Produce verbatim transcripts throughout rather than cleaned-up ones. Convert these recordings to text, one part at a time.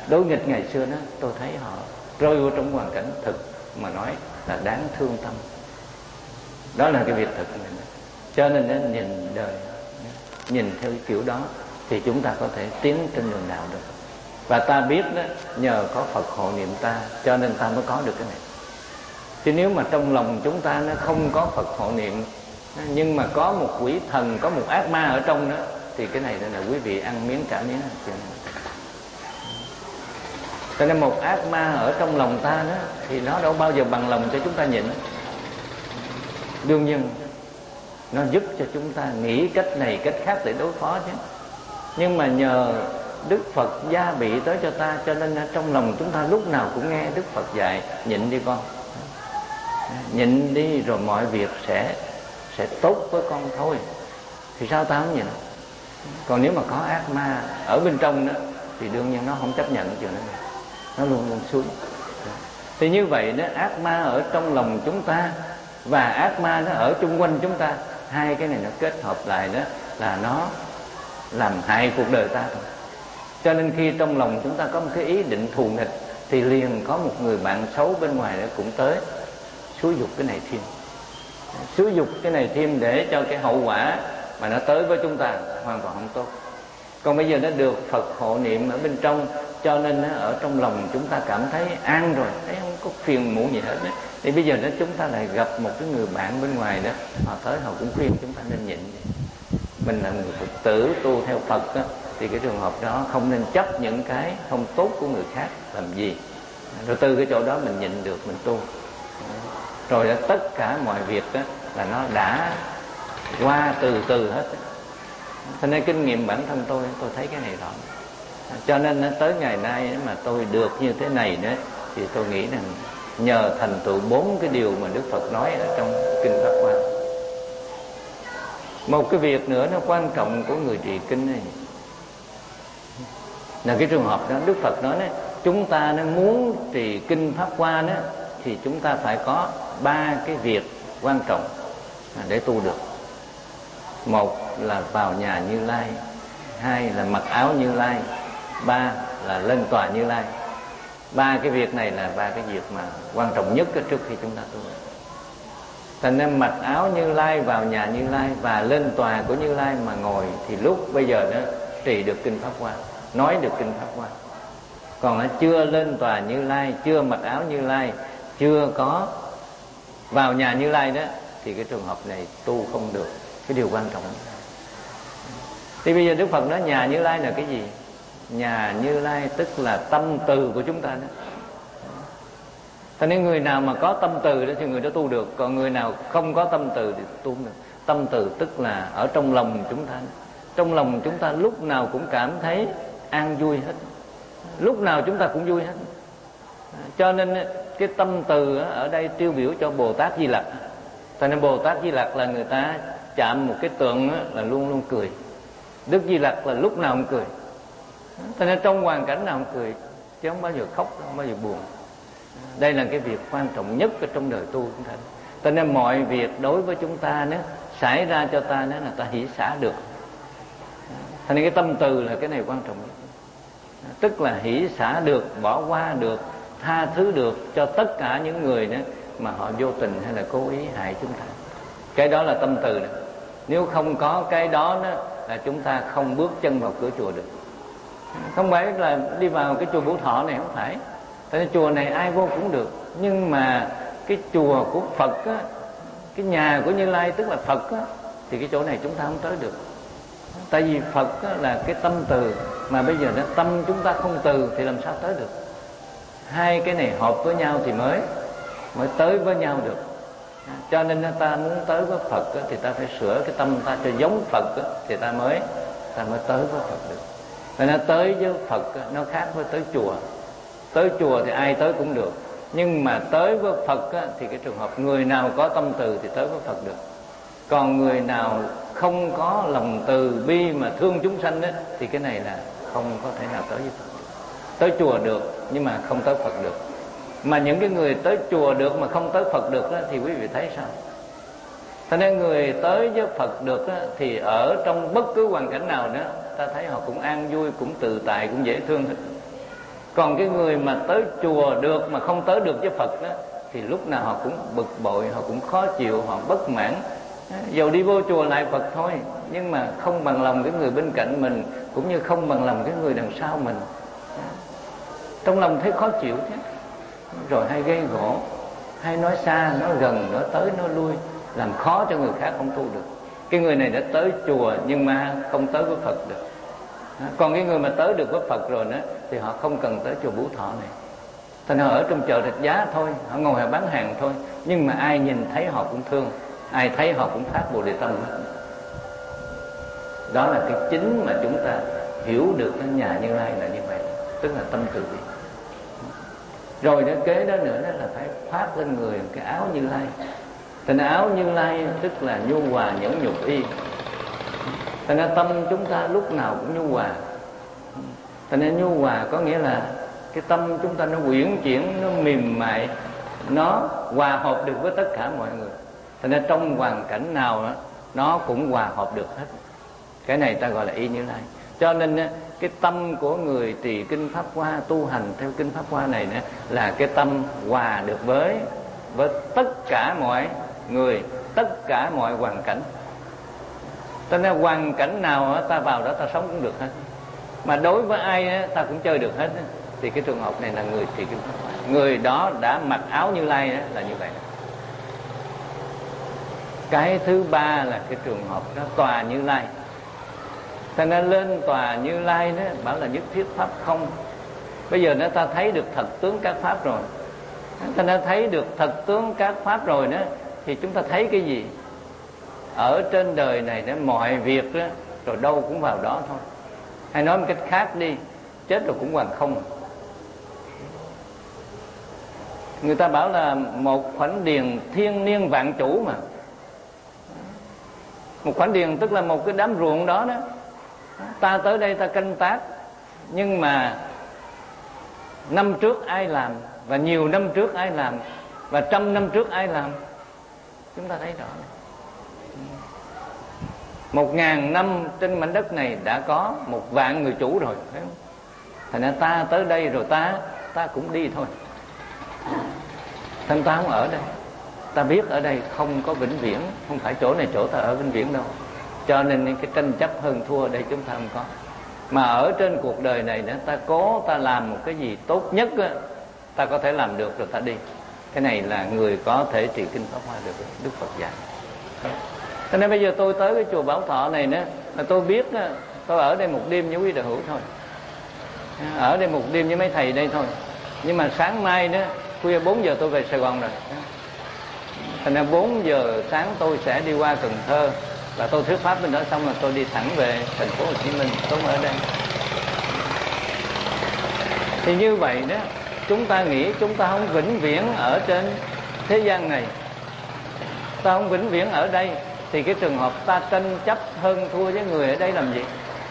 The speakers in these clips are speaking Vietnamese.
đối nghịch ngày xưa đó, tôi thấy họ rơi vào trong hoàn cảnh thực mà nói là đáng thương tâm. Đó là cái việc thực này. Cho nên đó, nhìn đời, nhìn theo cái kiểu đó thì chúng ta có thể tiến trên đường đạo được. Và ta biết đó, nhờ có Phật hộ niệm ta cho nên ta mới có được cái này. Chứ nếu mà trong lòng chúng ta nó không có Phật hộ niệm, nhưng mà có một quỷ thần, có một ác ma ở trong đó, thì cái này là quý vị ăn miếng trả miếng. Cho nên một ác ma ở trong lòng ta đó thì nó đâu bao giờ bằng lòng cho chúng ta nhịn. Đương nhiên nó giúp cho chúng ta nghĩ cách này cách khác để đối phó chứ. Nhưng mà nhờ Đức Phật gia bị tới cho ta, cho nên trong lòng chúng ta lúc nào cũng nghe Đức Phật dạy nhịn đi con, nhịn đi rồi mọi việc sẽ sẽ tốt với con thôi. Thì sao ta không nhịn? Còn nếu mà có ác ma ở bên trong đó thì đương nhiên nó không chấp nhận chuyện đó, nó luôn luôn xuống. Thì như vậy đó, ác ma ở trong lòng chúng ta và ác ma nó ở chung quanh chúng ta, hai cái này nó kết hợp lại đó là nó làm hại cuộc đời ta thôi. Cho nên khi trong lòng chúng ta có một cái ý định thù nghịch thì liền có một người bạn xấu bên ngoài đó cũng tới xúi dục cái này thêm, xúi dục cái này thêm để cho cái hậu quả mà nó tới với chúng ta hoàn toàn không tốt. Còn bây giờ nó được Phật hộ niệm ở bên trong, cho nên nó ở trong lòng chúng ta cảm thấy an rồi, thấy không có phiền muộn gì hết đó. Thì bây giờ đó chúng ta lại gặp một cái người bạn bên ngoài đó, họ tới họ cũng khuyên chúng ta nên nhịn. Mình là người Phật tử tu theo Phật đó, thì cái trường hợp đó không nên chấp những cái không tốt của người khác làm gì. Rồi từ cái chỗ đó mình nhịn được, mình tu. Rồi đó, tất cả mọi việc đó là nó đã qua từ từ hết. Cho nên kinh nghiệm bản thân tôi, tôi thấy cái này rõ. Cho nên tới ngày nay mà tôi được như thế này đó, thì tôi nghĩ rằng nhờ thành tựu bốn cái điều mà Đức Phật nói ở trong kinh Pháp Hoa. Một cái việc nữa nó quan trọng của người trì kinh này là cái trường hợp đó Đức Phật nói đó, chúng ta nó muốn trì kinh Pháp Hoa đó thì chúng ta phải có ba cái việc quan trọng để tu được. Một là vào nhà Như Lai, hai là mặc áo Như Lai, ba là lên tòa Như Lai. Ba cái việc này là ba cái việc mà quan trọng nhất trước khi chúng ta tu. Thành nên mặc áo Như Lai, vào nhà Như Lai và lên tòa của Như Lai mà ngồi thì lúc bây giờ đó trì được kinh Pháp Hoa, nói được kinh Pháp Hoa. Còn nó chưa lên tòa Như Lai, chưa mặc áo Như Lai, chưa có vào nhà Như Lai đó thì cái trường hợp này tu không được. Cái điều quan trọng đó. Thì bây giờ Đức Phật nói nhà Như Lai là cái gì? Nhà Như Lai tức là tâm từ của chúng ta đó. Cho nên người nào mà có tâm từ đó thì người đó tu được. Còn người nào không có tâm từ thì tu không được. Tâm từ tức là ở trong lòng chúng ta. Trong lòng chúng ta lúc nào cũng cảm thấy an vui hết, lúc nào chúng ta cũng vui hết. Cho nên cái tâm từ ở đây tiêu biểu cho Bồ Tát Di Lặc. Cho nên Bồ Tát Di Lặc là người ta chạm một cái tượng là luôn luôn cười. Đức Di Lặc là lúc nào cũng cười. Cho nên trong hoàn cảnh nào cũng cười, chứ không bao giờ khóc, không bao giờ buồn. Đây là cái việc quan trọng nhất ở trong đời tu chúng ta. Cho nên mọi việc đối với chúng ta nếu xảy ra cho ta nếu là ta hỷ xả được. Cho nên cái tâm từ là cái này quan trọng nhất. Tức là hỷ xả được, bỏ qua được, tha thứ được cho tất cả những người đó mà họ vô tình hay là cố ý hại chúng ta. Cái đó là tâm từ đó. Nếu không có cái đó, đó là chúng ta không bước chân vào cửa chùa được. Không phải là đi vào cái chùa Vũ Thọ này, không phải. Tại vì chùa này ai vô cũng được. Nhưng mà cái chùa của Phật á, cái nhà của Như Lai tức là Phật á, thì cái chỗ này chúng ta không tới được. Tại vì Phật á, là cái tâm từ. Mà bây giờ nó tâm chúng ta không từ thì làm sao tới được. Hai cái này hợp với nhau thì mới Mới tới với nhau được. Cho nên ta muốn tới với Phật á, thì ta phải sửa cái tâm ta cho giống Phật á, thì ta mới Ta mới tới với Phật được. Nên nó tới với Phật á, nó khác với tới chùa. Tới chùa thì ai tới cũng được. Nhưng mà tới với Phật á, thì cái trường hợp người nào có tâm từ thì tới với Phật được. Còn người nào không có lòng từ bi mà thương chúng sanh á, thì cái này là không có thể nào tới với Phật. Tới chùa được nhưng mà không tới Phật được. Mà những cái người tới chùa được mà không tới Phật được đó, thì quý vị thấy sao? Cho nên người tới với Phật được đó, thì ở trong bất cứ hoàn cảnh nào đó ta thấy họ cũng an vui, cũng tự tại, cũng dễ thương hết. Còn cái người mà tới chùa được mà không tới được với Phật đó, thì lúc nào họ cũng bực bội, họ cũng khó chịu, họ bất mãn. Dầu đi vô chùa lại Phật thôi, nhưng mà không bằng lòng cái người bên cạnh mình, cũng như không bằng lòng cái người đằng sau mình. Trong lòng thấy khó chịu chứ. Rồi hay gây gỗ, hay nói xa, nói gần, nói tới, nói lui, làm khó cho người khác không tu được. Cái người này đã tới chùa nhưng mà không tới với Phật được. Còn cái người mà tới được với Phật rồi đó, thì họ không cần tới chùa Bú Thọ này. Thành họ ở trong chợ Rạch Giá thôi, họ ngồi họ bán hàng thôi, nhưng mà ai nhìn thấy họ cũng thương, ai thấy họ cũng phát Bồ Đề Tâm. Đó là cái chính mà chúng ta hiểu được cái nhà Như Lai là như vậy, tức là tâm từ bi. Rồi đó kế đó nữa đó là phải phát lên người cái áo Như Lai. Thành áo Như Lai tức là nhu hòa nhẫn nhục y. Thành ra tâm chúng ta lúc nào cũng nhu hòa. Thành ra nhu hòa có nghĩa là cái tâm chúng ta nó uyển chuyển, nó mềm mại, nó hòa hợp được với tất cả mọi người. Thành ra trong hoàn cảnh nào đó, nó cũng hòa hợp được hết. Cái này ta gọi là y Như Lai. Cho nên cái tâm của người trì kinh Pháp Hoa, tu hành theo kinh Pháp Hoa này là cái tâm hòa được với với tất cả mọi người, tất cả mọi hoàn cảnh. Cho nên hoàn cảnh nào ta vào đó ta sống cũng được hết. Mà đối với ai ta cũng chơi được hết. Thì cái trường hợp này là người trì kinh Pháp Hoa. Người đó đã mặc áo Như Lai là như vậy. Cái thứ ba là cái trường hợp đó tòa Như Lai. Thành ra lên tòa Như Lai đó bảo là nhất thiết pháp không. Bây giờ nó ta thấy được thật tướng các pháp rồi. Thành ra thấy được thật tướng các pháp rồi đó, thì chúng ta thấy cái gì? Ở trên đời này đó, mọi việc đó, rồi đâu cũng vào đó thôi. Hay nói một cách khác đi, chết rồi cũng hoàn không. Người ta bảo là một khoảnh điền thiên niên vạn chủ mà. Một khoảnh điền tức là một cái đám ruộng đó đó. Ta tới đây ta canh tác, nhưng mà năm trước ai làm, và nhiều năm trước ai làm, và trăm năm trước ai làm, chúng ta thấy rõ này. Một ngàn năm trên mảnh đất này đã có một vạn người chủ rồi, thấy không? Thành ra ta tới đây rồi ta ta cũng đi thôi. Thành ta không ở đây. Ta biết ở đây không có vĩnh viễn, không phải chỗ này chỗ ta ở vĩnh viễn đâu. Cho nên cái tranh chấp hơn thua ở đây chúng ta không có. Mà ở trên cuộc đời này nữa, ta cố ta làm một cái gì tốt nhất á, ta có thể làm được rồi ta đi. Cái này là người có thể trì kinh Pháp Hoa được, Đức Phật dạy. Cho nên bây giờ tôi tới cái chùa Bảo Thọ này nữa, là tôi biết á, tôi ở đây một đêm với quý đạo hữu thôi, ở đây một đêm với mấy thầy đây thôi. Nhưng mà sáng mai nữa, khuya bốn giờ tôi về Sài Gòn rồi. Thành ra bốn giờ sáng tôi sẽ đi qua Cần Thơ, và tôi thuyết pháp bên đó xong rồi tôi đi thẳng về thành phố Hồ Chí Minh, tôi ở đây. Thì như vậy đó, chúng ta nghĩ chúng ta không vĩnh viễn ở trên thế gian này, ta không vĩnh viễn ở đây, thì cái trường hợp ta tranh chấp hơn thua với người ở đây làm gì?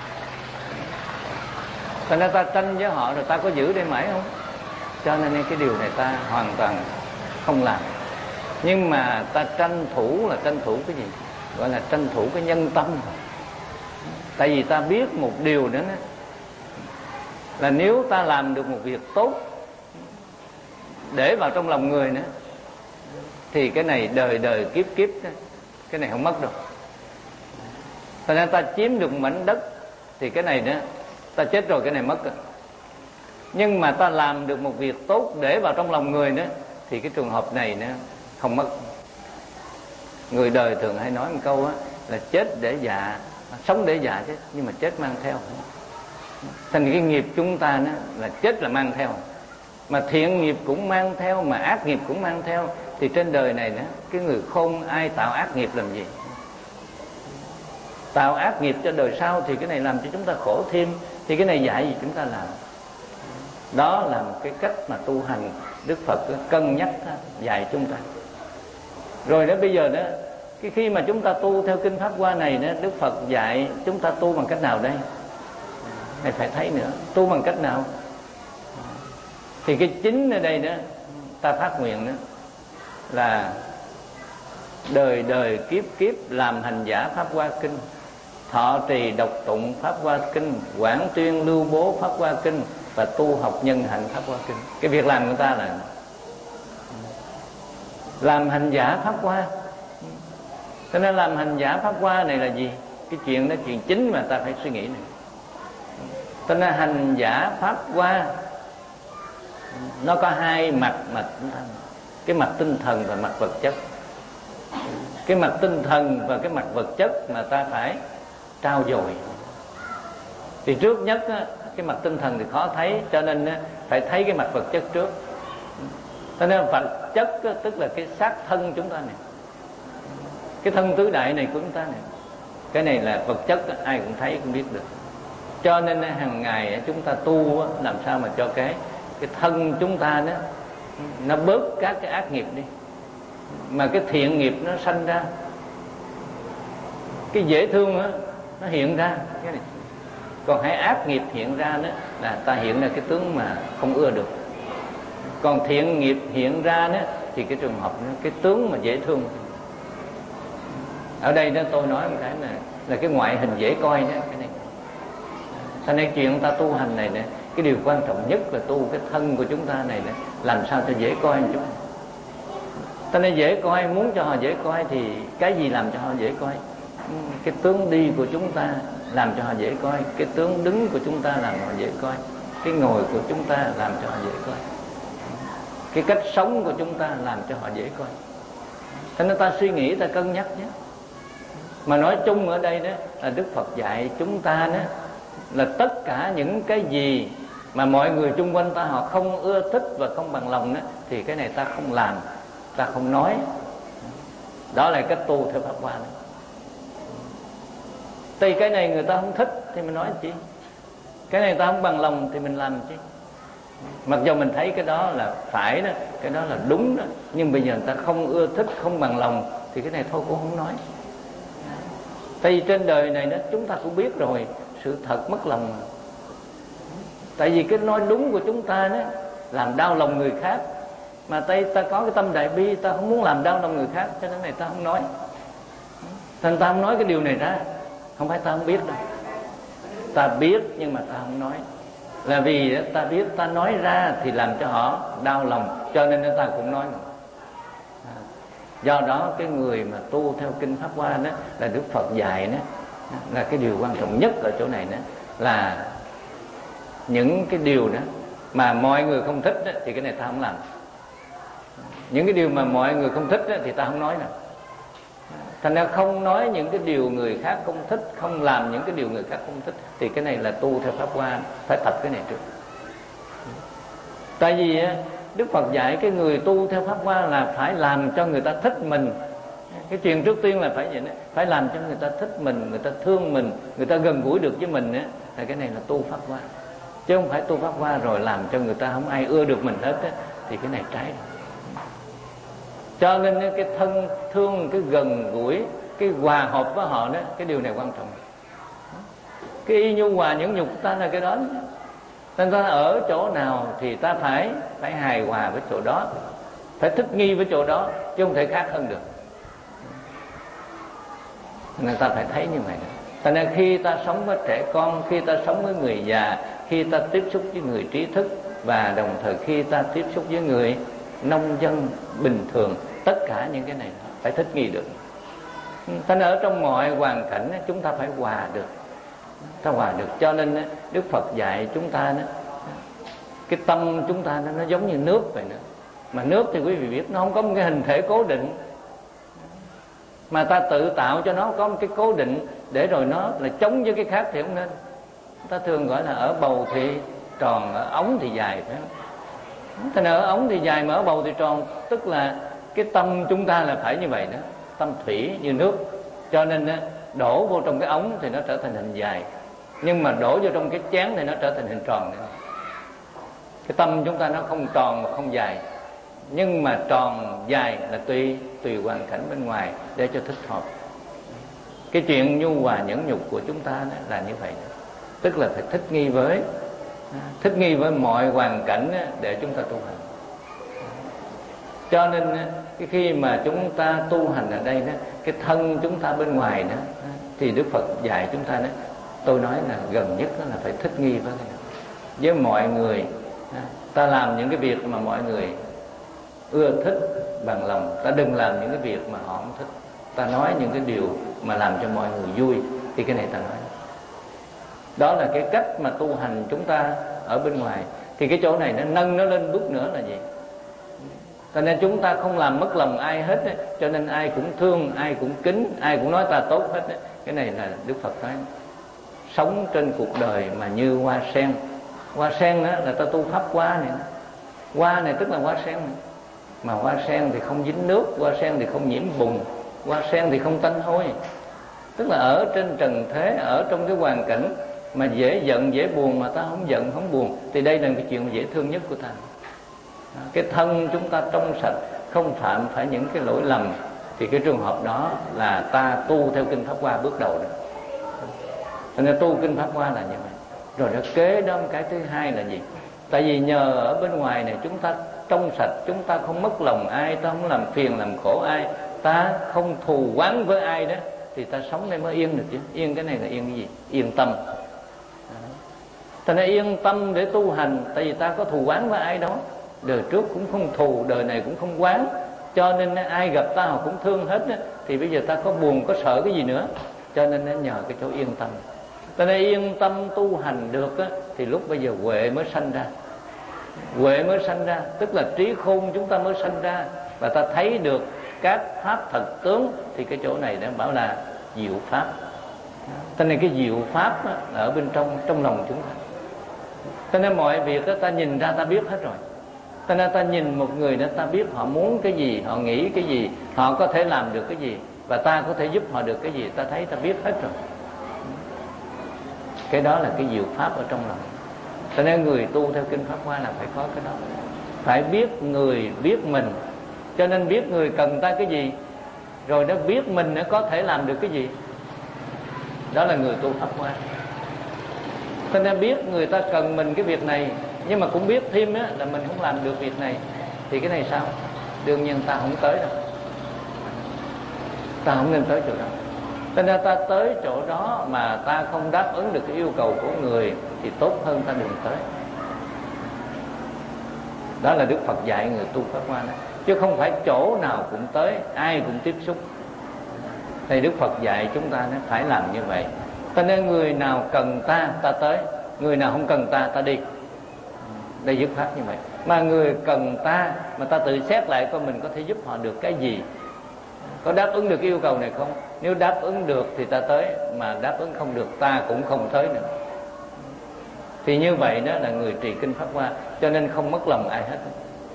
Thành ra ta tranh với họ rồi ta có giữ đây mãi không? Cho nên cái điều này ta hoàn toàn không làm. Nhưng mà ta tranh thủ là tranh thủ cái gì? Gọi là tranh thủ cái nhân tâm. Tại vì ta biết một điều nữa đó, là nếu ta làm được một việc tốt để vào trong lòng người nữa, thì cái này đời đời kiếp kiếp đó, cái này không mất đâu. Thành ra ta chiếm được mảnh đất, thì cái này nữa, ta chết rồi cái này mất rồi. Nhưng mà ta làm được một việc tốt để vào trong lòng người nữa, thì cái trường hợp này nữa không mất. Người đời thường hay nói một câu á, là chết để dạ, sống để dạ chứ, nhưng mà chết mang theo. Thành cái nghiệp chúng ta đó, là chết là mang theo, mà thiện nghiệp cũng mang theo, mà ác nghiệp cũng mang theo. Thì trên đời này nữa, cái người khôn ai tạo ác nghiệp làm gì? Tạo ác nghiệp cho đời sau thì cái này làm cho chúng ta khổ thêm. Thì cái này dạy gì chúng ta làm. Đó là một cái cách mà tu hành Đức Phật cân nhắc dạy chúng ta. Rồi đó bây giờ đó, cái khi mà chúng ta tu theo kinh Pháp Hoa này đó, Đức Phật dạy chúng ta tu bằng cách nào đây? Này phải thấy nữa, tu bằng cách nào? Thì cái chính ở đây đó, ta phát nguyện đó, là đời đời kiếp kiếp làm hành giả Pháp Hoa Kinh, thọ trì đọc tụng Pháp Hoa Kinh, quảng tuyên lưu bố Pháp Hoa Kinh, và tu học nhân hạnh Pháp Hoa Kinh. Cái việc làm của người ta là làm hành giả Pháp Hoa. Cho nên làm hành giả Pháp Hoa này là gì? Cái chuyện đó chuyện chính mà ta phải suy nghĩ này. Cho nên hành giả Pháp Hoa nó có hai mặt mà cái mặt tinh thần và mặt vật chất. Cái mặt tinh thần và cái mặt vật chất mà ta phải trao dồi. Thì trước nhất cái mặt tinh thần thì khó thấy, cho nên phải thấy cái mặt vật chất trước. Cho nên vật chất tức là cái xác thân chúng ta này, cái thân tứ đại này của chúng ta này. Cái này là vật chất, ai cũng thấy cũng biết được. Cho nên hàng ngày chúng ta tu làm sao mà cho cái cái thân chúng ta đó nó bớt các cái ác nghiệp đi, mà cái thiện nghiệp nó sanh ra, cái dễ thương đó, nó hiện ra cái này. Còn hãy ác nghiệp hiện ra đó là ta hiện ra cái tướng mà không ưa được. Còn thiện nghiệp hiện ra đó thì cái trường hợp đó, cái tướng mà dễ thương. Ở đây đó tôi nói một cái là là cái ngoại hình dễ coi đó, cái này. Cho nên chuyện ta tu hành này nè, cái điều quan trọng nhất là tu cái thân của chúng ta này nè, làm sao cho dễ coi một chút. Cho nên dễ coi, muốn cho họ dễ coi thì cái gì làm cho họ dễ coi? Cái tướng đi của chúng ta làm cho họ dễ coi, cái tướng đứng của chúng ta làm họ dễ coi, cái ngồi của chúng ta làm cho họ dễ coi, cái cách sống của chúng ta làm cho họ dễ coi. Cho nên ta suy nghĩ, ta cân nhắc nhé. Mà nói chung ở đây đó là Đức Phật dạy chúng ta đó là tất cả những cái gì mà mọi người chung quanh ta họ không ưa thích và không bằng lòng đó, thì cái này ta không làm, ta không nói. Đó là cách tu theo Pháp Hoa đó. Thì cái này người ta không thích thì mình nói chi, cái này ta không bằng lòng thì mình làm chi. Mặc dù mình thấy cái đó là phải đó, cái đó là đúng đó, nhưng bây giờ người ta không ưa thích, không bằng lòng thì cái này thôi cũng không nói. Tại vì trên đời này đó chúng ta cũng biết rồi, sự thật mất lòng. Tại vì cái nói đúng của chúng ta đó làm đau lòng người khác, mà tay ta có cái tâm đại bi, ta không muốn làm đau lòng người khác, cho nên này ta không nói. Thành ta không nói cái điều này ra. Không phải ta không biết đâu, ta biết nhưng mà ta không nói. Là vì ta biết ta nói ra thì làm cho họ đau lòng, cho nên ta cũng nói. Do đó cái người mà tu theo kinh Pháp Hoa đó là Đức Phật dạy đó, là cái điều quan trọng nhất ở chỗ này đó, là những cái điều đó mà mọi người không thích đó, thì cái này ta không làm. Những cái điều mà mọi người không thích đó, thì ta không nói nào. Thành ra không nói những cái điều người khác không thích, không làm những cái điều người khác không thích, thì cái này là tu theo Pháp Hoa. Phải tập cái này trước. Tại vì Đức Phật dạy cái người tu theo Pháp Hoa là phải làm cho người ta thích mình. Cái chuyện trước tiên là phải vậy đó, phải làm cho người ta thích mình, người ta thương mình, người ta gần gũi được với mình đó, là cái này là tu Pháp Hoa. Chứ không phải tu Pháp Hoa rồi làm cho người ta không ai ưa được mình hết đó, thì cái này trái rồi. Cho nên cái thân thương, cái gần gũi, cái hòa hợp với họ đó, cái điều này quan trọng. Cái y nhu hòa nhẫn nhục ta là cái đó. Nên ta ở chỗ nào thì ta phải phải hài hòa với chỗ đó, phải thích nghi với chỗ đó, chứ không thể khác hơn được. Nên ta phải thấy như vậy. Cho nên khi ta sống với trẻ con, khi ta sống với người già, khi ta tiếp xúc với người trí thức, và đồng thời khi ta tiếp xúc với người nông dân bình thường, tất cả những cái này phải thích nghi được. Cho nên ở trong mọi hoàn cảnh chúng ta phải hòa được, ta hòa được. Cho nên Đức Phật dạy chúng ta đó, cái tâm chúng ta nó giống như nước vậy nữa. Mà nước thì quý vị biết nó không có một cái hình thể cố định, mà ta tự tạo cho nó có một cái cố định, để rồi nó là chống với cái khác thì không nên. Ta thường gọi là ở bầu thì tròn, ở ống thì dài, phải không? Thế nên ở ống thì dài mà ở bầu thì tròn, tức là cái tâm chúng ta là phải như vậy đó, tâm thủy như nước. Cho nên đổ vô trong cái ống thì nó trở thành hình dài, nhưng mà đổ vô trong cái chén thì nó trở thành hình tròn nữa. Cái tâm chúng ta nó không tròn mà không dài, nhưng mà tròn dài là tùy tùy hoàn cảnh bên ngoài để cho thích hợp. Cái chuyện nhu hòa nhẫn nhục của chúng ta đó là như vậy đó. Tức là phải thích nghi với thích nghi với mọi hoàn cảnh để chúng ta tu hành. Cho nên cái khi mà chúng ta tu hành ở đây đó, cái thân chúng ta bên ngoài đó, thì Đức Phật dạy chúng ta đó, tôi nói là gần nhất đó là phải thích nghi với cái đó. với mọi người. Ta làm những cái việc mà mọi người ưa thích bằng lòng, ta đừng làm những cái việc mà họ không thích. Ta nói những cái điều mà làm cho mọi người vui, thì cái này ta nói. Đó là cái cách mà tu hành chúng ta ở bên ngoài. Thì cái chỗ này nó nâng nó lên bước nữa là gì? Cho nên chúng ta không làm mất lòng ai hết ấy. Cho nên ai cũng thương, ai cũng kính, ai cũng nói ta tốt hết ấy. Cái này là Đức Phật nói. Sống trên cuộc đời mà như hoa sen. Hoa sen đó là ta tu pháp hoa này. Hoa này tức là hoa sen này. Mà hoa sen thì không dính nước, hoa sen thì không nhiễm bùn, hoa sen thì không tanh hôi. Tức là ở trên trần thế, ở trong cái hoàn cảnh mà dễ giận, dễ buồn mà ta không giận, không buồn, thì đây là cái chuyện dễ thương nhất của ta. Cái thân chúng ta trong sạch, không phạm phải những cái lỗi lầm, thì cái trường hợp đó là ta tu theo kinh Pháp Hoa bước đầu đó. Cho nên tu kinh Pháp Hoa là như vậy. Rồi nó kế đó cái thứ hai là gì? Tại vì nhờ ở bên ngoài này chúng ta trong sạch, chúng ta không mất lòng ai, ta không làm phiền làm khổ ai, ta không thù oán với ai đó, thì ta sống đây mới yên được chứ. Yên cái này là yên cái gì? Yên tâm. Cho nên yên tâm để tu hành. Tại vì ta có thù oán với ai đó, đời trước cũng không thù, đời này cũng không oán, cho nên ai gặp ta họ cũng thương hết đó. Thì bây giờ ta có buồn, có sợ cái gì nữa. Cho nên nó nhờ cái chỗ yên tâm. Cho nên yên tâm tu hành được á, thì lúc bây giờ huệ mới sanh ra. Huệ mới sanh ra, tức là trí khôn chúng ta mới sanh ra, và ta thấy được các pháp thật tướng. Thì cái chỗ này đã bảo là diệu pháp. Cho nên cái diệu pháp á, ở bên trong trong lòng chúng ta. Cho nên mọi việc đó, ta nhìn ra ta biết hết rồi. Cho nên ta nhìn một người đó, ta biết họ muốn cái gì, họ nghĩ cái gì, họ có thể làm được cái gì, và ta có thể giúp họ được cái gì, ta thấy ta biết hết rồi. Cái đó là cái diệu pháp ở trong lòng. Cho nên người tu theo kinh Pháp Hoa là phải có cái đó. Phải biết người, biết mình. Cho nên biết người cần ta cái gì, rồi nó biết mình nó có thể làm được cái gì. Đó là người tu Pháp Hoa. Cho nên biết người ta cần mình cái việc này, nhưng mà cũng biết thêm á, là mình không làm được việc này, thì cái này sao? Đương nhiên ta không tới đâu. Ta không nên tới chỗ đó. Cho nên ta tới chỗ đó mà ta không đáp ứng được cái yêu cầu của người, thì tốt hơn ta đừng tới. Đó là Đức Phật dạy người tu Pháp Hoa đó. Chứ không phải chỗ nào cũng tới, ai cũng tiếp xúc. Thì Đức Phật dạy chúng ta nó phải làm như vậy. Cho nên người nào cần ta, ta tới. Người nào không cần ta, ta đi. Đây dứt khoát như vậy. Mà người cần ta, mà ta tự xét lại coi mình có thể giúp họ được cái gì, có đáp ứng được yêu cầu này không? Nếu đáp ứng được thì ta tới, mà đáp ứng không được ta cũng không tới nữa. Thì như vậy đó là người trì kinh Pháp Hoa. Cho nên không mất lòng ai hết.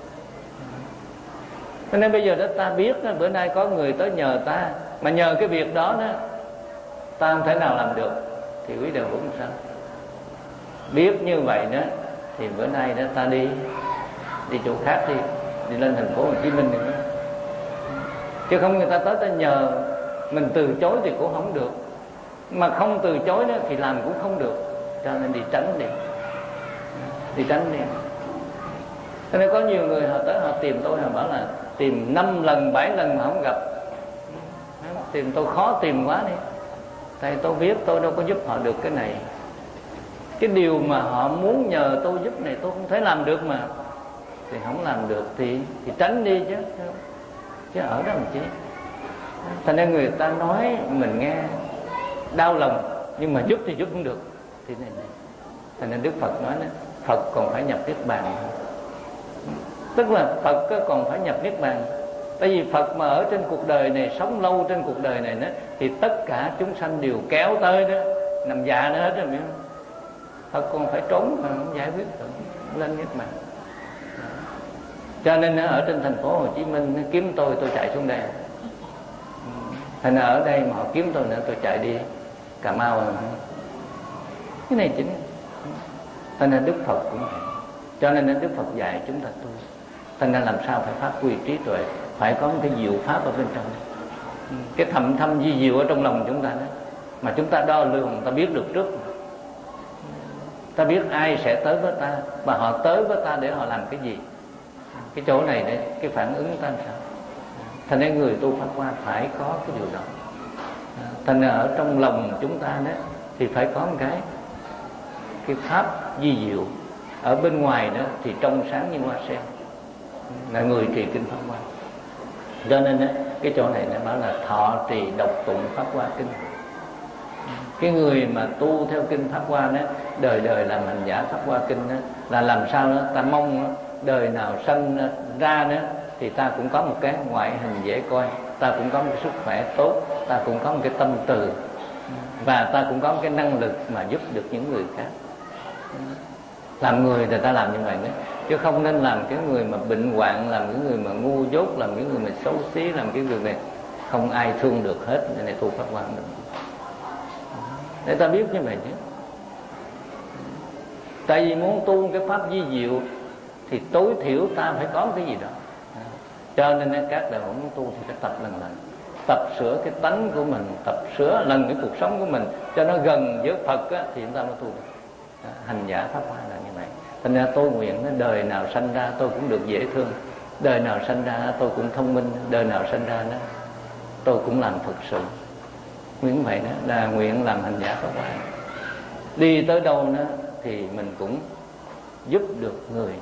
Cho nên bây giờ đó ta biết đó, bữa nay có người tới nhờ ta, mà nhờ cái việc đó đó ta không thể nào làm được, thì quý đều cũng sao? Biết như vậy đó, thì bữa nay đó ta đi đi chỗ khác đi, đi lên thành phố Hồ Chí Minh nữa. Chứ không người ta tới ta nhờ, mình từ chối thì cũng không được, mà không từ chối đó thì làm cũng không được. Cho nên đi tránh đi, đi tránh đi. Cho nên có nhiều người họ tới họ tìm tôi, họ bảo là tìm năm lần bảy lần mà không gặp. Tìm tôi khó tìm quá đi. Tại tôi biết tôi đâu có giúp họ được cái này. Cái điều mà họ muốn nhờ tôi giúp này tôi không thể làm được mà, thì không làm được thì thì tránh đi chứ, chứ ở đó làm chi. Thành nên người ta nói mình nghe đau lòng, nhưng mà giúp thì giúp không được. Thì này, này. Thành nên Đức Phật nói đó, Phật còn phải nhập Niết Bàn. Tức là Phật còn phải nhập Niết Bàn. Tại vì Phật mà ở trên cuộc đời này, sống lâu trên cuộc đời này đó, thì tất cả chúng sanh đều kéo tới đó, nằm dạ nữa hết rồi. Phật còn phải trốn mà không giải quyết được, lên Niết Bàn. Cho nên ở trên thành phố Hồ Chí Minh kiếm tôi, tôi chạy xuống đây. Thành ra ở đây mà họ kiếm tôi nữa, tôi chạy đi Cà Mau. Cái này chính. Thành ra Đức Phật cũng vậy. Cho nên Đức Phật dạy chúng ta tu. Thành ra làm sao phải phát huy trí tuệ, phải có một cái diệu pháp ở bên trong. Cái thầm thâm di diệu ở trong lòng chúng ta đó, mà chúng ta đo lường, ta biết được trước. Ta biết ai sẽ tới với ta, và họ tới với ta để họ làm cái gì. Cái chỗ này đấy, cái phản ứng ta làm sao. Thành nên người tu Pháp Hoa phải có cái điều đó. Thành nên ở trong lòng chúng ta đó thì phải có một cái cái pháp di diệu. ở bên ngoài đó thì trong sáng như hoa sen, là người trì kinh Pháp Hoa. Cho nên đó, cái chỗ này nó bảo là thọ trì đọc tụng Pháp Hoa kinh. Cái người mà tu theo kinh Pháp Hoa đó, đời đời làm hành giả Pháp Hoa kinh đó, là làm sao đó ta mong đó, đời nào sanh ra đó thì ta cũng có một cái ngoại hình dễ coi, ta cũng có một cái sức khỏe tốt, ta cũng có một cái tâm từ, và ta cũng có một cái năng lực mà giúp được những người khác. Làm người thì ta làm như vậy đấy, chứ không nên làm cái người mà bệnh hoạn, làm cái người mà ngu dốt, làm cái người mà xấu xí, làm cái người này không ai thương được hết. Nên này tu Pháp Hoa được, để ta biết như vậy chứ. Tại vì muốn tu cái pháp vi diệu thì tối thiểu ta phải có cái gì đó. Cho nên các đạo hữu muốn tu thì phải tập lần lần, tập sửa cái tánh của mình, tập sửa lần cái cuộc sống của mình cho nó gần với Phật á, thì chúng ta mới tu được. Hành giả Pháp Hoa là như vậy. Thành ra tôi nguyện đời nào sanh ra tôi cũng được dễ thương, đời nào sanh ra tôi cũng thông minh, đời nào sanh ra đó tôi cũng làm Phật sự. Nguyện vậy đó là nguyện làm hành giả Pháp Hoa. Đi tới đâu đó thì mình cũng giúp được người.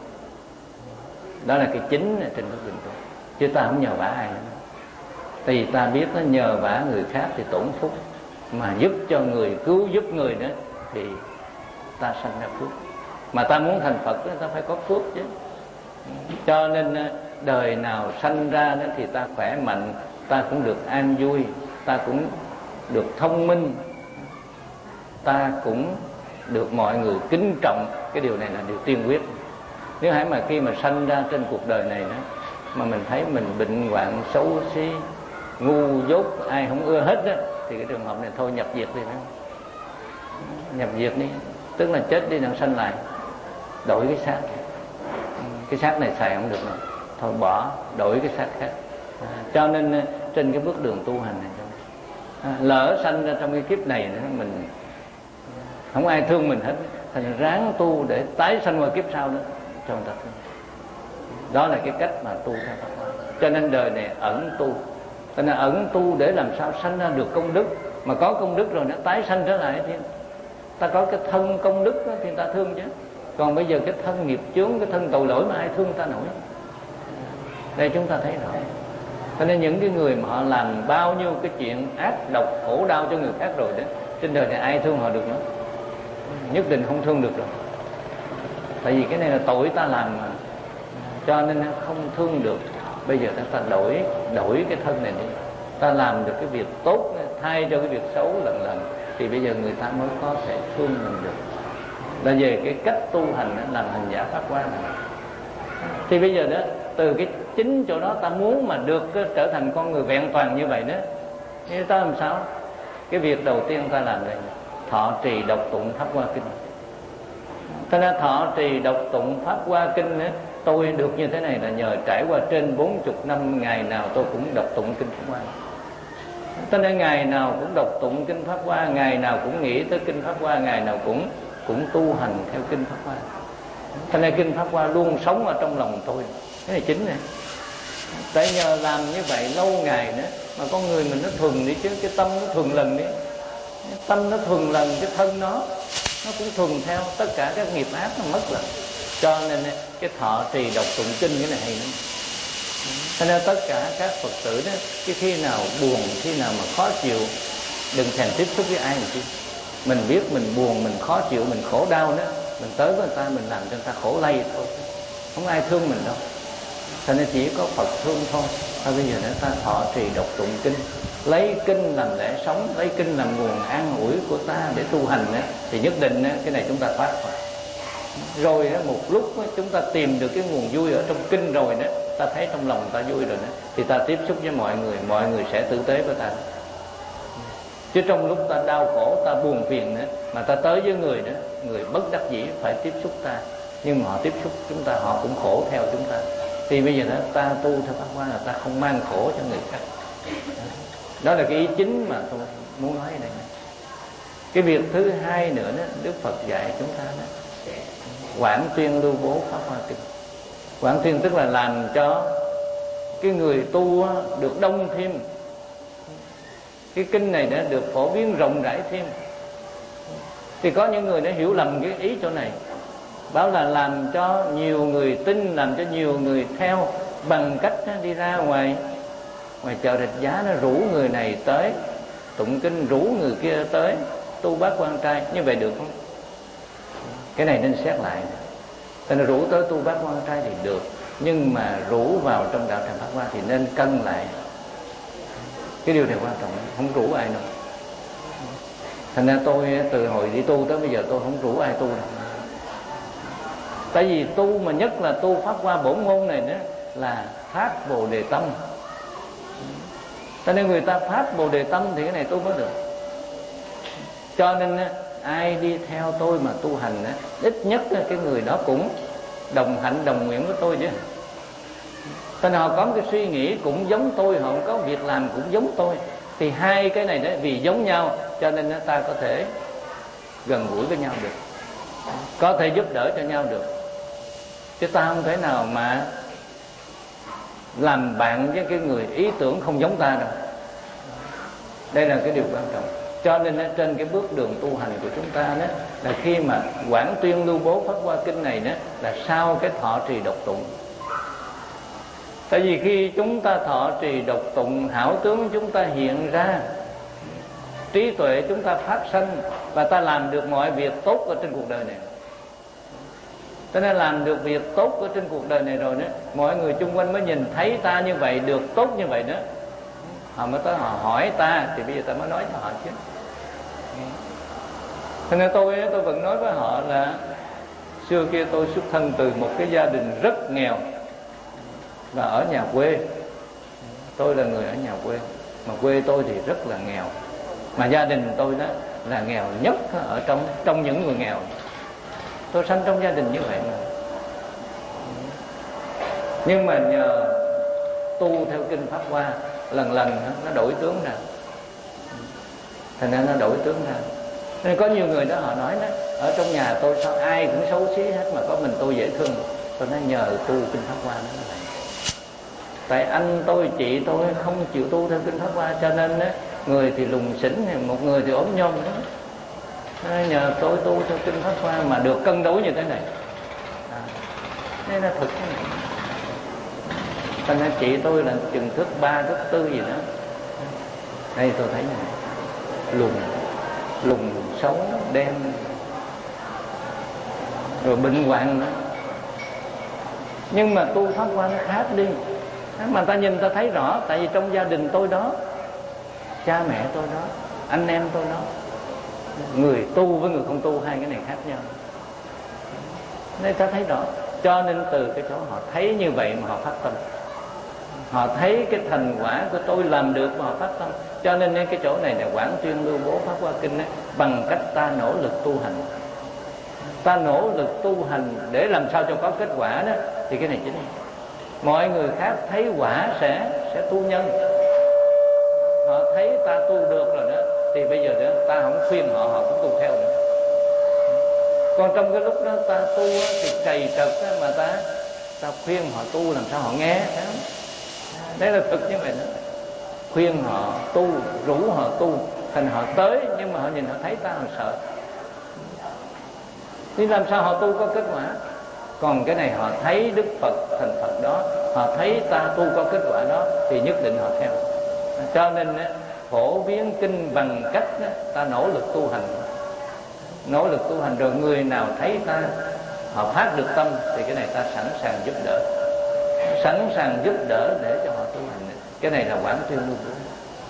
Đó là cái chính trên bước đường tu. Chứ ta không nhờ vả ai nữa. Tại vì ta biết nó nhờ vả người khác thì tổn phúc, mà giúp cho người, cứu giúp người đó thì ta sanh ra phước. Mà ta muốn thành Phật đó, ta phải có phước chứ. Cho nên đời nào sanh ra đó thì ta khỏe mạnh, ta cũng được an vui, ta cũng được thông minh, ta cũng được mọi người kính trọng. Cái điều này là điều tiên quyết. Nếu hãy mà khi mà sanh ra trên cuộc đời này đó, mà mình thấy mình bệnh hoạn, xấu xí, ngu dốt, ai không ưa hết đó, thì cái trường hợp này thôi nhập diệt đi, phải không? Nhập diệt đi, tức là chết đi đặng sanh lại, đổi cái xác. Cái xác này xài không được nữa, thôi bỏ, đổi cái xác khác. À, cho nên trên cái bước đường tu hành này, à, lỡ sanh ra trong cái kiếp này nữa, mình không ai thương mình hết, thành ráng tu để tái sanh qua kiếp sau đó cho người ta thương. Đó là cái cách mà tu theo Pháp Hoa. Cho nên đời này ẩn tu, cho nên ẩn tu để làm sao sanh ra được công đức. Mà có công đức rồi nó tái sanh trở lại thì ta có cái thân công đức đó, thì ta thương chứ. Còn bây giờ cái thân nghiệp chướng, cái thân tội lỗi mà ai thương ta nổi. Đây chúng ta thấy rõ. Cho nên những cái người mà họ làm bao nhiêu cái chuyện ác độc khổ đau cho người khác rồi đó, trên đời này ai thương họ được nữa? Nhất định không thương được rồi. Tại vì cái này là tội ta làm mà, cho nên không thương được. Bây giờ ta đổi đổi cái thân này đi, ta làm được cái việc tốt thay cho cái việc xấu lần lần, thì bây giờ người ta mới có thể thương mình được. Là về cái cách tu hành làm hành giả Pháp Hoa này. Thì bây giờ đó, từ cái chính chỗ đó ta muốn mà được trở thành con người vẹn toàn như vậy đó, thì ta làm sao? Cái việc đầu tiên ta làm đây, thọ trì đọc tụng Pháp Hoa kinh. Ta đã thọ trì đọc tụng Pháp Hoa kinh đó, tôi được như thế này là nhờ trải qua trên bốn mươi năm, ngày nào tôi cũng đọc tụng kinh Pháp Hoa. Cho nên ngày nào cũng đọc tụng kinh Pháp Hoa, ngày nào cũng nghĩ tới kinh Pháp Hoa, ngày nào cũng cũng tu hành theo kinh Pháp Hoa. Cho nên kinh Pháp Hoa luôn sống ở trong lòng tôi. Cái này chính này. Tại nhờ làm như vậy lâu ngày nữa mà con người mình nó thuần đi chứ, cái tâm nó thuần lần đi. Tâm nó thuần lần, cái thân nó nó cũng thuần theo, tất cả các nghiệp ác nó mất rồi. Cho nên cái thọ trì đọc tụng kinh cái này hay lắm. Cho nên tất cả các Phật tử đó, cái khi nào buồn, khi nào mà khó chịu, đừng thèm tiếp xúc với ai mà chi. Mình biết mình buồn, mình khó chịu, mình khổ đau đó, mình tới với người ta, mình làm cho người ta khổ lây thôi, không ai thương mình đâu. Cho nên chỉ có Phật thương thôi. Thôi bây giờ để ta thọ trì đọc tụng kinh, lấy kinh làm lẽ sống, lấy kinh làm nguồn an ủi của ta để tu hành đó, thì nhất định đó, cái này chúng ta thoát khỏi. Rồi đó, một lúc đó, chúng ta tìm được cái nguồn vui ở trong kinh rồi đó, ta thấy trong lòng ta vui rồi đó, thì ta tiếp xúc với mọi người, mọi người sẽ tử tế với ta. Chứ trong lúc ta đau khổ, ta buồn phiền nữa, mà ta tới với người đó, người bất đắc dĩ phải tiếp xúc ta, nhưng mà họ tiếp xúc chúng ta, họ cũng khổ theo chúng ta. Thì bây giờ đó, ta tu theo Pháp Hoa là ta không mang khổ cho người khác. Đó là cái ý chính mà tôi muốn nói ở đây. Cái việc thứ hai nữa đó, Đức Phật dạy chúng ta đó, quảng tuyên lưu bố Pháp Hoa kinh. Quảng tuyên tức là làm cho cái người tu được đông thêm, cái kinh này đã được phổ biến rộng rãi thêm. Thì có những người đã hiểu lầm cái ý chỗ này, bảo là làm cho nhiều người tin, làm cho nhiều người theo, bằng cách đi ra ngoài ngoài chợ Rạch Giá, nó rủ người này tới tụng kinh, rủ người kia tới tu Bát Quan Trai. Như vậy được không? Cái này nên xét lại. Nên rủ tới tu Bát Quan Trai thì được, nhưng mà rủ vào trong đạo Tràng Pháp Hoa thì nên cân lại. Cái điều này quan trọng, không rủ ai đâu. Thành ra tôi từ hồi đi tu tới bây giờ tôi không rủ ai tu đâu. Tại vì tu mà nhất là tu Pháp Hoa bổn môn này nữa là phát Bồ Đề tâm. Cho nên người ta phát Bồ Đề tâm thì cái này tu mới được. Cho nên ai đi theo tôi mà tu hành, ít nhất cái người đó cũng đồng hạnh đồng nguyện với tôi chứ. Cho nên họ có cái suy nghĩ cũng giống tôi, họ có việc làm cũng giống tôi. Thì hai cái này đó vì giống nhau cho nên ta có thể gần gũi với nhau được, có thể giúp đỡ cho nhau được. Chứ ta không thể nào mà làm bạn với cái người ý tưởng không giống ta đâu. Đây là cái điều quan trọng. Cho nên trên cái bước đường tu hành của chúng ta đó, là khi mà quảng tuyên lưu bố Pháp Hoa Kinh này đó, là sau cái thọ trì độc tụng. Tại vì khi chúng ta thọ trì độc tụng, hảo tướng chúng ta hiện ra, trí tuệ chúng ta phát sanh, và ta làm được mọi việc tốt ở trên cuộc đời này. Cho nên làm được việc tốt ở trên cuộc đời này rồi đó, mọi người chung quanh mới nhìn thấy ta như vậy, được tốt như vậy đó, họ mới tới họ hỏi ta, thì bây giờ ta mới nói cho họ chứ. Cho nên tôi tôi vẫn nói với họ là xưa kia tôi xuất thân từ một cái gia đình rất nghèo và ở nhà quê. Tôi là người ở nhà quê, mà quê tôi thì rất là nghèo, mà gia đình tôi đó là nghèo nhất ở trong trong những người nghèo. Tôi sanh trong gia đình như vậy mà. Nhưng mà nhờ tu theo kinh Pháp Hoa, lần lần nó đổi tướng ra. Thành ra nó đổi tướng ra. Nên có nhiều người đó họ nói đó, ở trong nhà tôi sao ai cũng xấu xí hết mà có mình tôi dễ thương. Tôi nói nhờ tu kinh Pháp Hoa nó vậy. Tại anh tôi, chị tôi không chịu tu theo kinh Pháp Hoa, cho nên đó, người thì lùng xỉn, một người thì ốm nhom đó. Nhờ tôi tu theo kinh Pháp Hoa mà được cân đối như thế này. À, đây là thực thế này. Cho nên chị tôi là chừng thức ba, thức tư gì đó. Đây tôi thấy này, lùn, lùn xấu, đen, rồi bệnh hoạn nữa. Nhưng mà tu Pháp Hoa nó khác đi. Mà ta nhìn ta thấy rõ. Tại vì trong gia đình tôi đó, cha mẹ tôi đó, anh em tôi đó, người tu với người không tu hai cái này khác nhau. Nên ta thấy rõ. Cho nên từ cái chỗ họ thấy như vậy mà họ phát tâm. Họ thấy cái thành quả của tôi làm được mà họ phát tâm. Cho nên cái chỗ này là quảng tuyên lưu bố Pháp Hoa Kinh ấy, bằng cách ta nỗ lực tu hành. Ta nỗ lực tu hành để làm sao cho có kết quả đó, thì cái này chính. Mọi người khác thấy quả sẽ sẽ tu nhân. Họ thấy ta tu được rồi đó, thì bây giờ đó ta không khuyên họ, họ cũng tu theo nữa. Còn trong cái lúc đó ta tu thì cày trật mà ta ta khuyên họ tu làm sao họ nghe. Đấy là thực như vậy đó. Khuyên họ tu, rủ họ tu, thành họ tới, nhưng mà họ nhìn họ thấy ta họ sợ. Thì làm sao họ tu có kết quả? Còn cái này họ thấy Đức Phật thành Phật đó, họ thấy ta tu có kết quả đó, thì nhất định họ theo. Cho nên phổ biến kinh bằng cách ta nỗ lực tu hành. Nỗ lực tu hành rồi người nào thấy ta, họ phát được tâm, thì cái này ta sẵn sàng giúp đỡ. Sẵn sàng giúp đỡ để cho họ tu hành. Cái này là quảng tuyên lưu bố.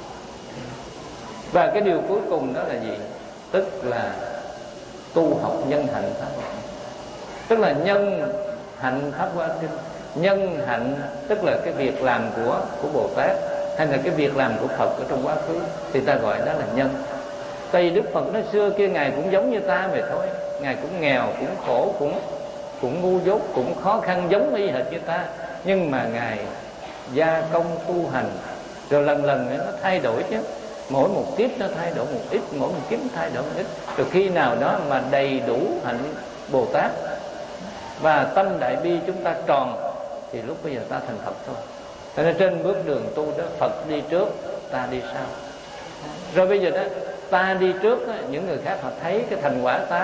Và cái điều cuối cùng đó là gì? Tức là tu học nhân hạnh Pháp Hoa. Tức là nhân hạnh Pháp Hoa Kinh. Nhân hạnh tức là cái việc làm của của Bồ Tát, hay là cái việc làm của Phật ở trong quá khứ, thì ta gọi đó là nhân. Tại vì Đức Phật nói xưa kia Ngài cũng giống như ta vậy thôi. Ngài cũng nghèo, cũng khổ, cũng cũng ngu dốt, cũng khó khăn giống y hệt như ta. Nhưng mà Ngài gia công tu hành, rồi lần lần nó thay đổi chứ. Mỗi một kiếp nó thay đổi một ít, mỗi một kiếp thay đổi một ít. Rồi khi nào đó mà đầy đủ hạnh Bồ Tát và tâm đại bi chúng ta tròn, thì lúc bây giờ ta thành Phật thôi. Cho nên trên bước đường tu đó, Phật đi trước, ta đi sau. Rồi bây giờ đó, ta đi trước đó, những người khác họ thấy cái thành quả ta,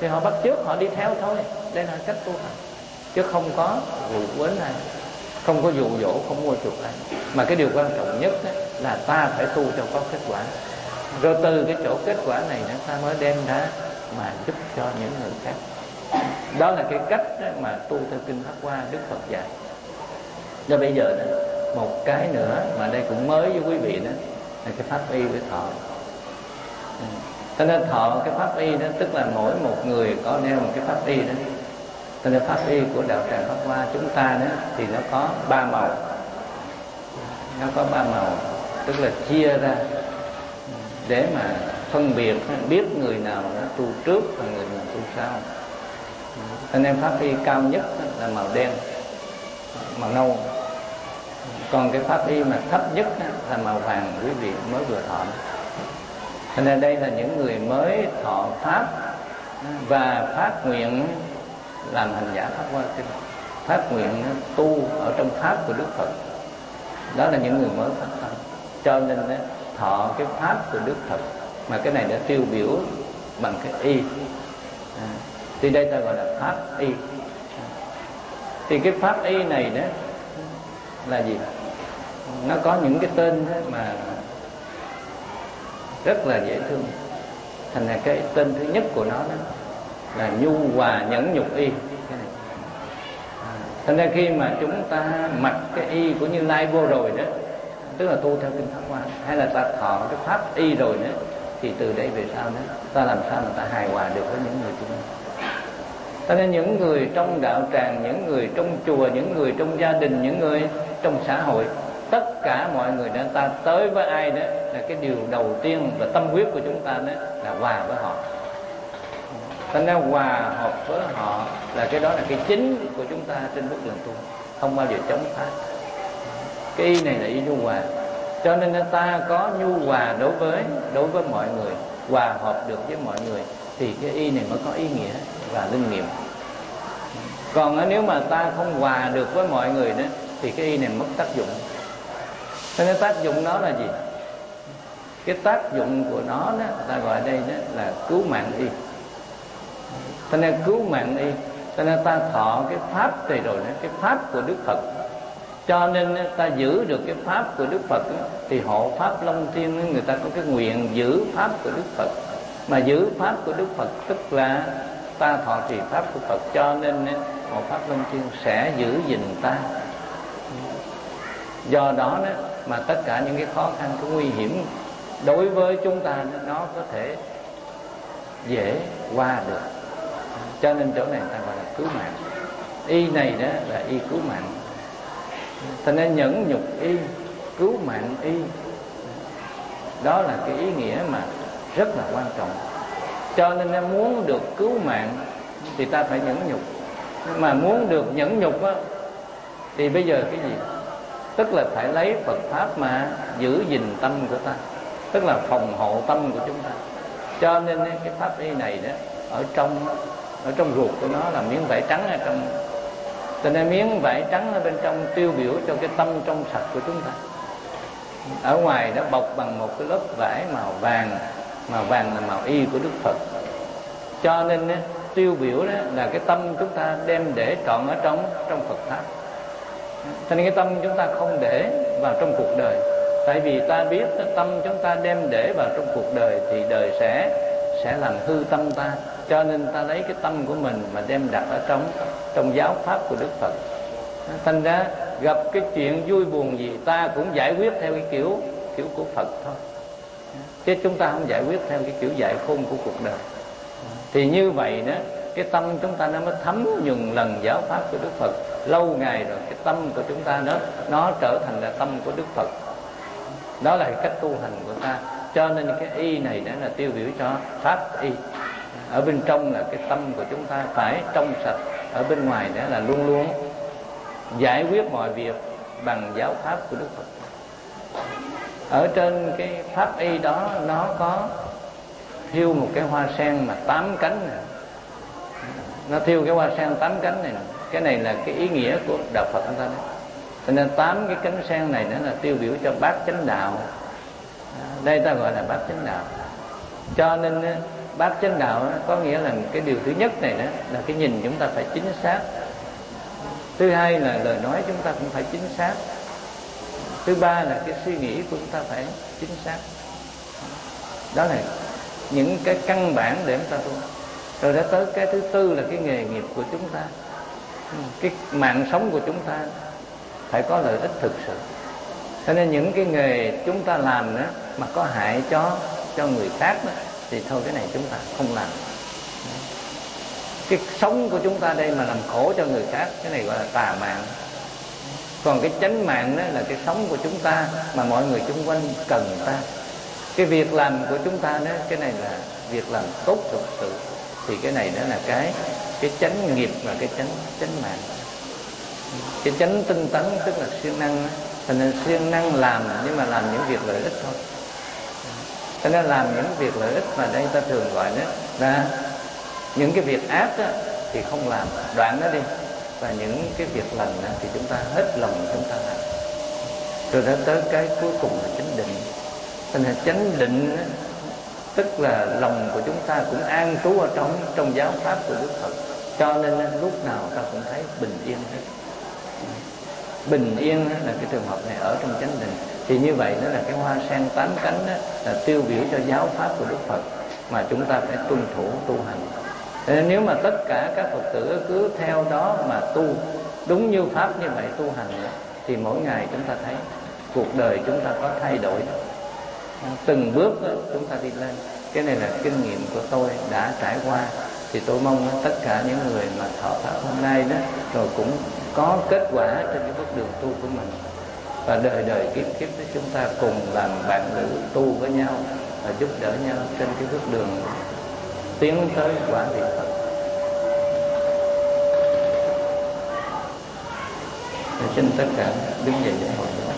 thì họ bắt chước, họ đi theo thôi. Đây là cách tu hành, chứ không có vụ quến ai, không có dụ dỗ, không mua chuộc ai. Mà cái điều quan trọng nhất là ta phải tu cho có kết quả, rồi từ cái chỗ kết quả này ta mới đem ra mà giúp cho những người khác. Đó là cái cách mà tu theo kinh Pháp Hoa Đức Phật dạy. Rồi bây giờ đó, một cái nữa mà đây cũng mới với quý vị đó là cái pháp y với thọ. Cho nên thọ cái pháp y đó tức là mỗi một người có nêu một cái pháp y đó. Cho nên pháp y của đạo tràng Pháp Hoa chúng ta đó thì nó có ba màu. Nó có ba màu, tức là chia ra để mà phân biệt, biết người nào nó tu trước và người nào tu sau. Cho nên pháp y cao nhất là màu đen, màu nâu. Còn cái pháp y mà thấp nhất là màu vàng, quý vị mới vừa thọ. Cho nên đây là những người mới thọ pháp và phát nguyện làm hành giả Pháp Hoa Kinh, phát nguyện tu ở trong pháp của Đức Phật. Đó là những người mới phát tâm. Cho nên thọ cái pháp của Đức Phật, mà cái này đã tiêu biểu bằng cái y. À, thì đây ta gọi là pháp y. Thì cái pháp y này đó là gì? Nó có những cái tên mà rất là dễ thương. Thành ra cái tên thứ nhất của nó đó là nhu hòa nhẫn nhục y. Cái này. À, thành ra khi mà chúng ta mặc cái y của Như Lai vô rồi đó, tức là tu theo kinh Pháp Hoa, hay là ta thọ cái pháp y rồi nữa, thì từ đây về sau đó ta làm sao mà ta hài hòa được với những người chung. Cho nên những người trong đạo tràng, những người trong chùa, những người trong gia đình, những người trong xã hội, tất cả mọi người đó, ta tới với ai đó là cái điều đầu tiên và tâm huyết của chúng ta đó là hòa với họ. Cho nên hòa hợp với họ là cái đó là cái chính của chúng ta trên bước đường tu, không bao giờ chống phá. Cái y này là y nhu hòa. Cho nên ta có nhu hòa đối với đối với mọi người, hòa hợp được với mọi người, thì cái y này mới có ý nghĩa và linh nghiệm. Còn nếu mà ta không hòa được với mọi người đó, thì cái y này mất tác dụng. Cho nên tác dụng nó là gì? Cái tác dụng của nó đó, ta gọi đây đó là cứu mạng y. Cho nên cứu mạng y, cho nên ta thọ cái pháp này rồi đó, cái pháp của Đức Phật. Cho nên ta giữ được cái pháp của Đức Phật đó, thì hộ pháp Long Thiên người ta có cái nguyện giữ pháp của Đức Phật. Mà giữ pháp của Đức Phật tức là ta thọ trì pháp của Phật, cho nên hộ pháp Long Thiên sẽ giữ gìn ta. Do đó, đó mà tất cả những cái khó khăn, cái nguy hiểm đối với chúng ta nó có thể dễ qua được. Cho nên chỗ này ta gọi là cứu mạng. Y này đó là y cứu mạng. Cho nên nhẫn nhục y, cứu mạng y, đó là cái ý nghĩa mà rất là quan trọng. Cho nên em muốn được cứu mạng thì ta phải nhẫn nhục. Mà muốn được nhẫn nhục á, thì bây giờ cái gì? Tức là phải lấy Phật Pháp mà giữ gìn tâm của ta, tức là phòng hộ tâm của chúng ta. Cho nên cái pháp y này đó, ở trong ở trong ruột của nó là miếng vải trắng ở trong. Cho nên miếng vải trắng ở bên trong tiêu biểu cho cái tâm trong sạch của chúng ta. Ở ngoài nó bọc bằng một cái lớp vải màu vàng, màu vàng là màu y của Đức Phật. Cho nên tiêu biểu đó là cái tâm chúng ta đem để trọn ở trong trong Phật Pháp. Cho nên cái tâm chúng ta không để vào trong cuộc đời. Tại vì ta biết cái tâm chúng ta đem để vào trong cuộc đời thì đời sẽ sẽ làm hư tâm ta. Cho nên ta lấy cái tâm của mình mà đem đặt ở trong trong giáo pháp của Đức Phật. Thành ra gặp cái chuyện vui buồn gì ta cũng giải quyết theo cái kiểu kiểu của Phật thôi, chứ chúng ta không giải quyết theo cái kiểu dạy khôn của cuộc đời. Thì như vậy đó, cái tâm chúng ta nó mới thấm nhuần lần giáo pháp của Đức Phật. Lâu ngày rồi cái tâm của chúng ta đó nó trở thành là tâm của Đức Phật. Đó là cái cách tu hành của ta. Cho nên cái y này đó là tiêu biểu cho pháp y. Ở bên trong là cái tâm của chúng ta phải trong sạch, ở bên ngoài đó là luôn luôn giải quyết mọi việc bằng giáo pháp của Đức Phật. Ở trên cái pháp y đó nó có thiêu một cái hoa sen mà tám cánh này. Nó thiêu cái hoa sen tám cánh này. Cái này là cái ý nghĩa của đạo Phật chúng ta đấy. Cho nên tám cái cánh sen này nó là tiêu biểu cho bát chánh đạo. Đây ta gọi là bát chánh đạo. Cho nên bát chánh đạo đó, có nghĩa là cái điều thứ nhất này đó là cái nhìn chúng ta phải chính xác. Thứ hai là lời nói chúng ta cũng phải chính xác. Thứ ba là cái suy nghĩ của chúng ta phải chính xác. Đó là những cái căn bản để chúng ta tu. Rồi đã tới cái thứ tư là cái nghề nghiệp của chúng ta. Cái mạng sống của chúng ta phải có lợi ích thực sự. Cho nên những cái nghề chúng ta làm đó mà có hại cho cho người khác đó, thì thôi cái này chúng ta không làm. Cái sống của chúng ta đây mà làm khổ cho người khác, cái này gọi là tà mạng. Còn cái chánh mạng đó là cái sống của chúng ta mà mọi người xung quanh cần ta. Cái việc làm của chúng ta đó, cái này là việc làm tốt thực sự. Thì cái này đó là cái cái chánh nghiệp và cái chánh chánh mạng. Cái chánh tinh tấn tức là siêng năng. Thành nên siêng năng làm nhưng mà làm những việc lợi ích thôi. Cho nên làm những việc lợi ích mà đây ta thường gọi đó là những cái việc ác đó, thì không làm, đoạn nó đi. Và những cái việc lành đó, thì chúng ta hết lòng chúng ta làm. Rồi đến tới cái cuối cùng là chánh định. Cho nên chánh định đó, tức là lòng của chúng ta cũng an trú ở trong trong giáo pháp của Đức Phật. Cho nên lúc nào ta cũng thấy bình yên hết. Bình yên là cái trường hợp này ở trong chánh định. Thì như vậy đó là cái hoa sen tám cánh đó, là tiêu biểu cho giáo pháp của Đức Phật mà chúng ta phải tuân thủ tu hành. Nên nếu mà tất cả các Phật tử cứ theo đó mà tu đúng như pháp như vậy tu hành đó, thì mỗi ngày chúng ta thấy cuộc đời chúng ta có thay đổi. Từng bước đó, chúng ta đi lên. Cái này là kinh nghiệm của tôi đã trải qua. Thì tôi mong tất cả những người mà thọ pháp hôm nay đó rồi cũng có kết quả trên cái bước đường tu của mình. Và đời đời kiếp kiếp đó chúng ta cùng làm bạn lữ tu với nhau và giúp đỡ nhau trên cái bước đường tiến tới quả vị Phật. Để xin tất cả đứng dậy để hội đó.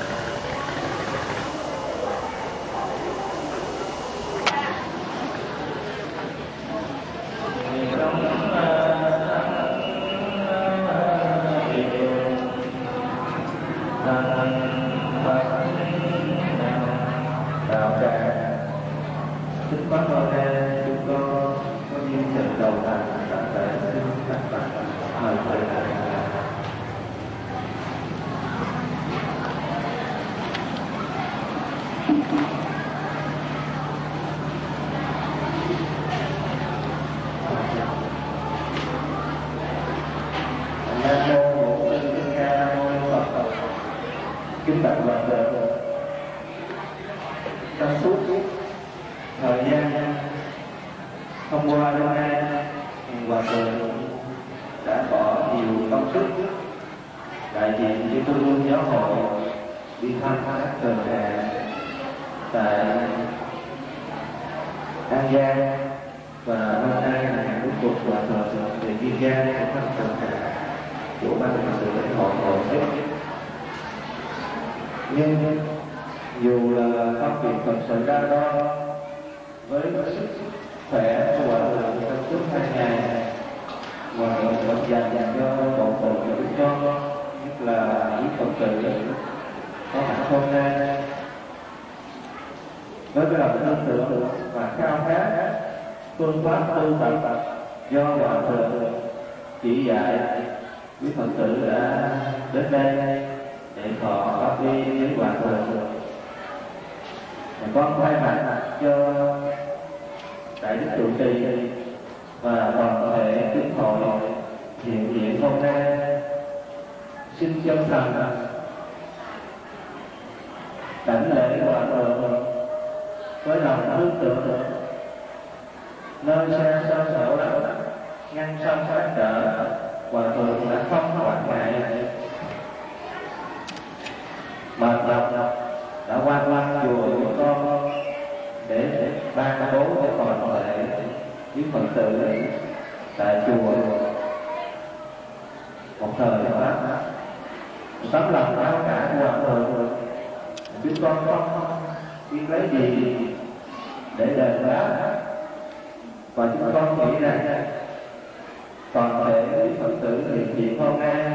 Kính bạch Hòa Thượng, trong suốt thời gian hôm qua hôm nay, Hòa Thượng đã bỏ nhiều công sức đại diện cho Trung ương Giáo hội đi thăm các trường hạ tại An Giang, và hôm nay là ngày cuối cùng Hòa Thượng về Kiên Giang để thăm trường hạ của ban trị sự lễ hội tổ chức. Nhưng dù là công việc thật sự đa đo với sức khỏe của Hòa Thượng trong suốt hai ngày, Hòa Thượng vẫn dành dành cho bộ phận của chúng con, nhất là những Phật tử có mặt hôm nay, với cái lòng tin tưởng và khao khát phương pháp tu tập do Hòa Thượng chỉ dạy, quý Phật tử đã đến đây để thọ pháp y với Hòa Thượng. Con thay mặt cho đại đức trụ trì và toàn thể tín hội hiện diện hôm nay, xin chân thành đảnh lễ Hòa Thượng với lòng thương tưởng, nơi xa xôi sở lắm ngăn sông phát trợ, Hòa Thượng đã không quản ngại mệt nhọc đã quan quan chùa của con để ban bố cho toàn thể những Phật tử tại chùa một thời pháp tấm lòng cao cả của Hòa Thượng. Chúng con không biết lấy gì để đền đáp, và chúng con nghĩ rằng toàn thể những Phật tử hiện diện hôm nay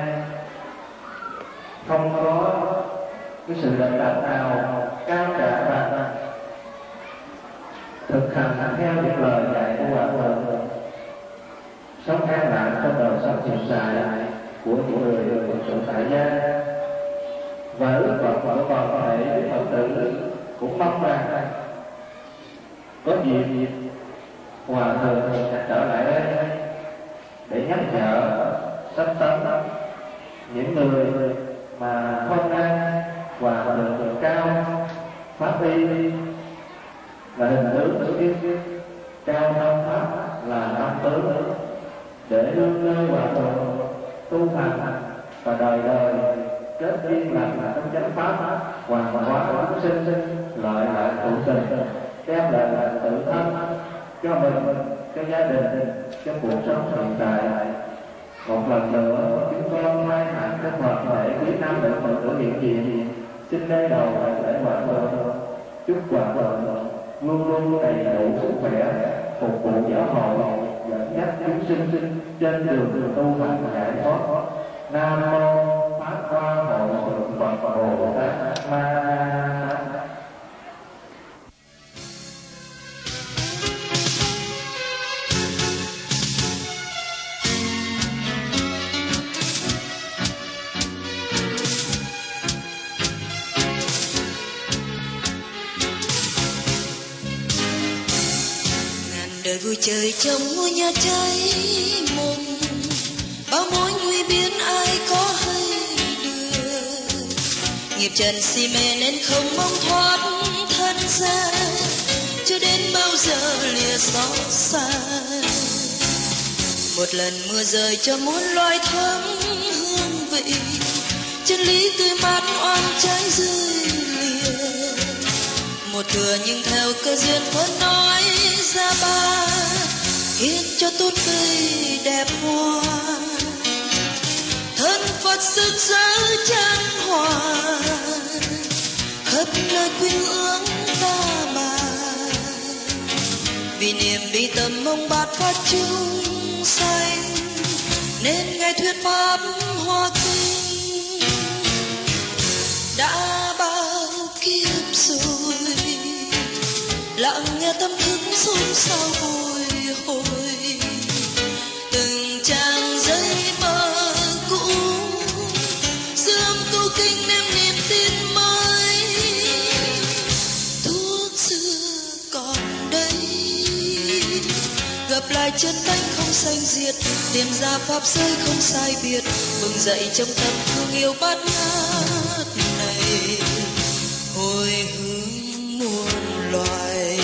không có cái sự đền đáp nào cao cả bằng thực hành theo những lời dạy của của hòa thượng sống an lạc trong đời sống hiện tại của những người Phật sự tại gia, và ước vọng của toàn thể Phật tử cũng mong rằng có dịp hòa thượng sẽ trở lại đây để nhắc nhở sắp tấn những người mà không ăn hòa thượng cao pháp y là hình tướng của cái cao thâm pháp là năm tướng, để nương nơi hòa thượng tu hành và đời đời kết duyên lành trong chánh pháp, hoàn hóa chúng sinh, lợi lại phụ tình, đem lại là tự thân cho mình, cho gia đình, cho cuộc sống hiện tại. Một lần nữa chúng con may mắn các Phật thể quý năm để Phật tử hiện diện, xin lễ đầu lễ hòa thượng, chúc hòa thượng luôn luôn đầy đủ sức khỏe, phục vụ giáo hội, dẫn dắt chúng sinh trên đường tu hành giải thoát. Nam mô Pháp Hoa Hội Thượng Phật Bồ Tát Ma Tát. Đời vui chơi trong ngôi nhà cháy mộng, bao mối nguy biến ai có hay được. Nghiệp trần si mê nên không mong thoát thân ra, cho đến bao giờ lìa xót xa. Một lần mưa rơi cho muôn loài thơm hương vị, chân lý tươi mát oan trái rơi lìa. Một thừa nhưng theo cơ duyên vẫn nói ra ba, khiến cho tốt cây đẹp hoa. Thân Phật sức giới chân hòa, khắp nơi quy ương ta bà. Vì niềm bi tâm mong bát phát chúng sanh, nên ngài thuyết pháp hoa kinh. Đã bao kiếp rồi lặng nghe tâm thức xôn xao bồi hồi, từng trang giấy mơ cũ sớm câu kinh đem niềm tin mới. Thuốc xưa còn đây, gặp lại chân tánh không sanh diệt, tìm ra pháp giới không sai biệt, bừng dậy trong tâm thương yêu bát ngát này, hồi hướng muôn loài.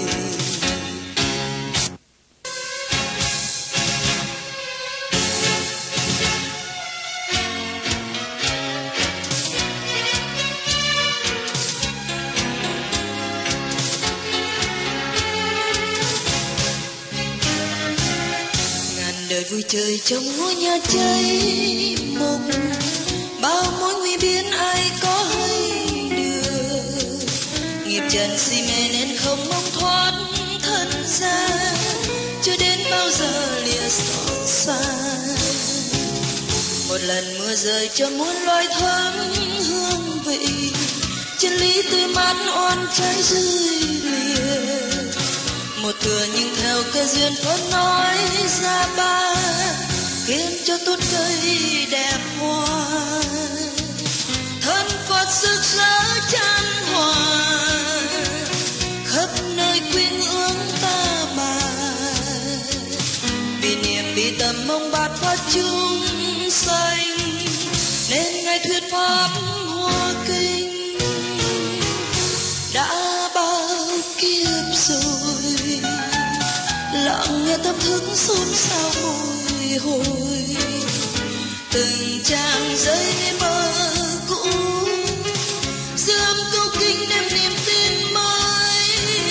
Đời vui chơi trong ngôi nhà cháy mộng, bao mối nguy biến ai có hay được. Nghiệp trần si mê nên không mong thoát thân ra, cho đến bao giờ lìa xót xa. Một lần mưa rơi cho muôn loài thơm hương vị, chân lý tươi mát oan trái rơi lìa. Một thừa nhưng theo cơ duyên Phật nói ra ba, khiến cho tốt cây đẹp hoa. Thân Phật sức giới chân hòa, khắp nơi quyến ương ta bà. Vì niềm bi tâm mong bát phát chúng sanh, nên ngài thuyết pháp hoa kinh. Đã bao kiếp rồi lặng nghe tâm thức xôn xao bồi hồi, từng trang giấy mơ cũ dâm câu kinh đem niềm tin mới.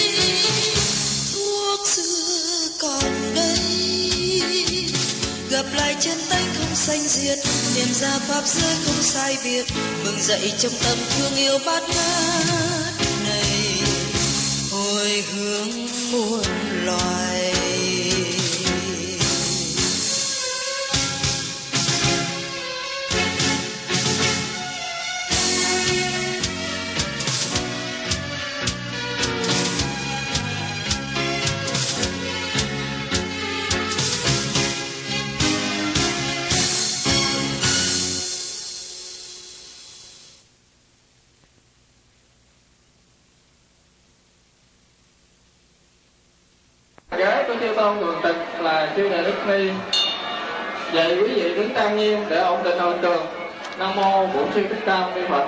Thuốc xưa còn đây, gặp lại chân tánh không sanh diệt, niềm ra pháp giới không sai biệt, bừng dậy trong tâm thương yêu bát ngát này, hồi hướng muôn loài. chư tôn thường trực là chư Đại Đức Ni. Vậy quý vị đứng trang nghiêm để ổn định hội trường. Nam mô Bổn Sư Thích Ca Mâu Ni Phật.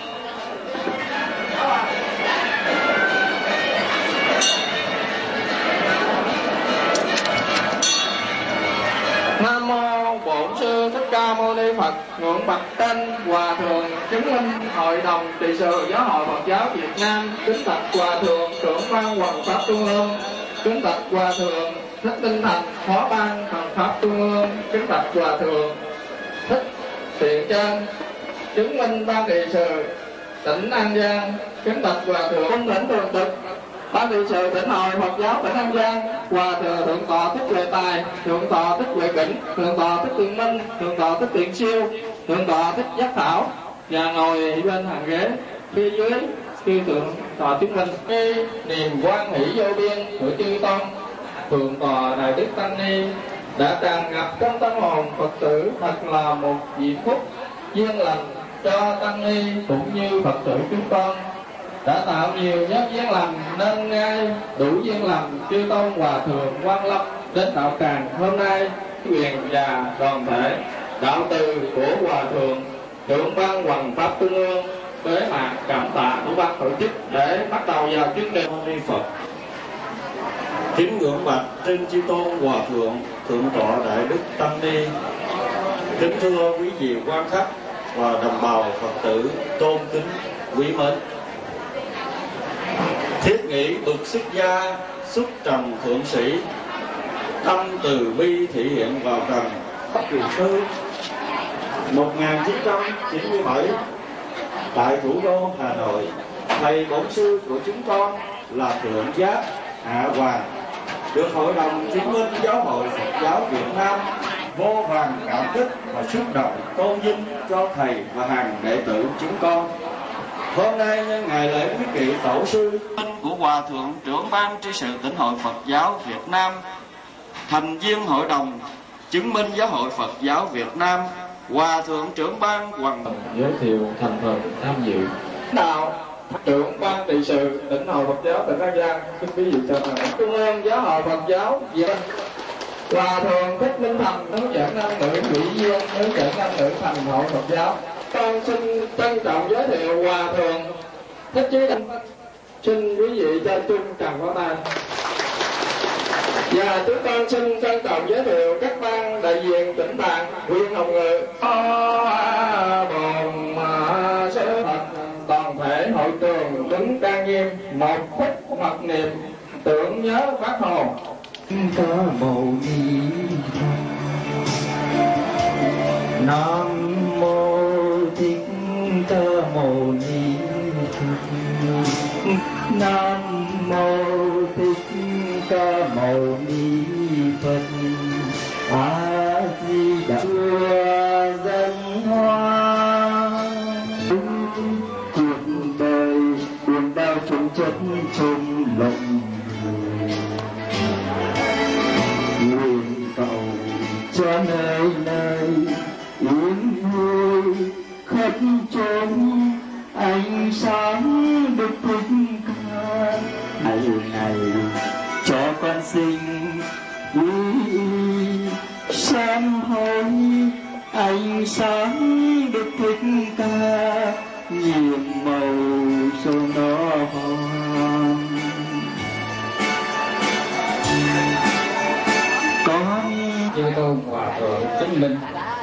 Nam mô Bổn Sư Thích Ca Mâu Ni Phật. Nguyện bạch tên Hòa Thượng chứng minh Hội đồng trị sự Giáo hội Phật giáo Việt Nam, kính bạch Hòa Thượng trưởng ban Hoằng pháp Trung ương, kính bạch Hòa Thượng Thích Tinh Thành phó ban Hoằng pháp Trung ương, kính bạch Hòa Thượng Thích Thiện Chân chứng minh ban trị sự tỉnh An Giang, kính bạch Hòa Thượng Cung tỉnh thường trực ban trị sự tỉnh hội Phật giáo tỉnh An Giang, Hòa Thượng Thượng tọa Thích Huệ Tài, Thượng tọa Thích Huệ Kỉnh, Thượng tọa Thích Tường Minh, Thượng tọa Thích Tiện Siêu, Thượng tọa Thích Giác Thảo, và ngồi bên hàng ghế phía dưới chư thượng tọa chứng minh. Khi niềm quan hỷ vô biên của chư tôn thượng tọa Đại Đức Tăng Ni đã tràn ngập trong tâm hồn Phật tử, thật là một diễm phúc duyên lành cho Tăng Ni cũng như Phật tử chúng con, đã tạo nhiều nhân duyên lành nên ngay đủ duyên lành chư tôn Hòa Thượng Quang Lâm đến đạo tràng hôm nay quyền và đoàn thể đạo từ của Hòa Thượng trưởng ban Hoằng pháp Trung ương bế mạc cảm tạ của ban tổ chức để bắt đầu vào chương trình. Mâu Ni Phật. Kính ngưỡng bạch trên chư tôn Hòa Thượng Thượng tọa Đại Đức Tăng Ni, kính thưa quý vị quan khách và đồng bào Phật tử tôn kính quý mến. Thiết nghĩ bậc xuất gia xuất trần thượng sĩ, tâm từ bi thể hiện vào trần. Kỳ tư một nghìn chín trăm chín mươi bảy tại thủ đô Hà Nội, thầy bổn sư của chúng con là Thượng Giác Hạ Hoàng được Hội đồng Chứng minh Giáo hội Phật giáo Việt Nam vô vàn cảm kích và xúc động tôn vinh cho thầy và hàng đệ tử chúng con. Hôm nay nhân ngày lễ quý kỵ tổ sư của Hòa Thượng trưởng ban trị sự tỉnh hội Phật giáo Việt Nam, thành viên Hội đồng Chứng minh Giáo hội Phật giáo Việt Nam, Hòa Thượng trưởng ban Hoằng giới thiệu thành phần tham dự. Đạo trưởng ban trị sự tỉnh hội Phật giáo tỉnh An Giang, kính quý vị cho rằng Trung ương Giáo hội Phật giáo Việt Nam, Hòa Thượng Thích Minh Thành hướng dẫn nam nữ ủy viên hướng dẫn nam nữ thành hội Phật giáo. Con xin trân trọng giới thiệu Hòa Thượng Thích Chí Đăng, xin quý vị cho chung tràng pháo tay. Và chúng con xin trân trọng giới thiệu các ban đại diện tỉnh đoàn, huyện Hồng Ngự, bồn sứ Phật, toàn thể hội trường đứng trang nghiêm một phút mặc niệm tưởng nhớ Bác Hồ. Ca Mâu Ni Phật. Nam mô Thích Ca Mâu Ni Phật. Nam mô Thích Ca Mâu Ni Phật. A Di Đà dân hoa cuộc đời buồn đau chung chất trong lòng người, nguyện cầu cho nơi nơi yên vui khắp chốn ánh sáng đức thích ca. Ngày này cho con sinh quý sám hối ánh sáng đức thích ca, nhiệm màu sâu nó hòn. Con chư tôn Hòa Thượng chứng minh,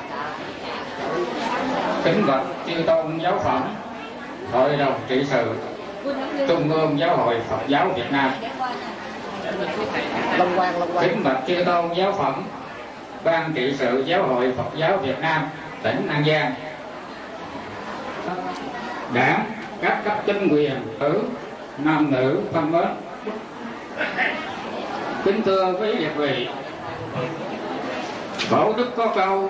kính bạch chư tôn giáo phẩm, Hội đồng trị sự Trung ương Giáo hội Phật giáo Việt Nam, kính bạch chư tôn giáo phẩm, ban trị sự Giáo hội Phật giáo Việt Nam tỉnh An Giang, đảng các cấp chính quyền tử nam nữ thân mến. Kính thưa quý vị vị, Phổ Đức có câu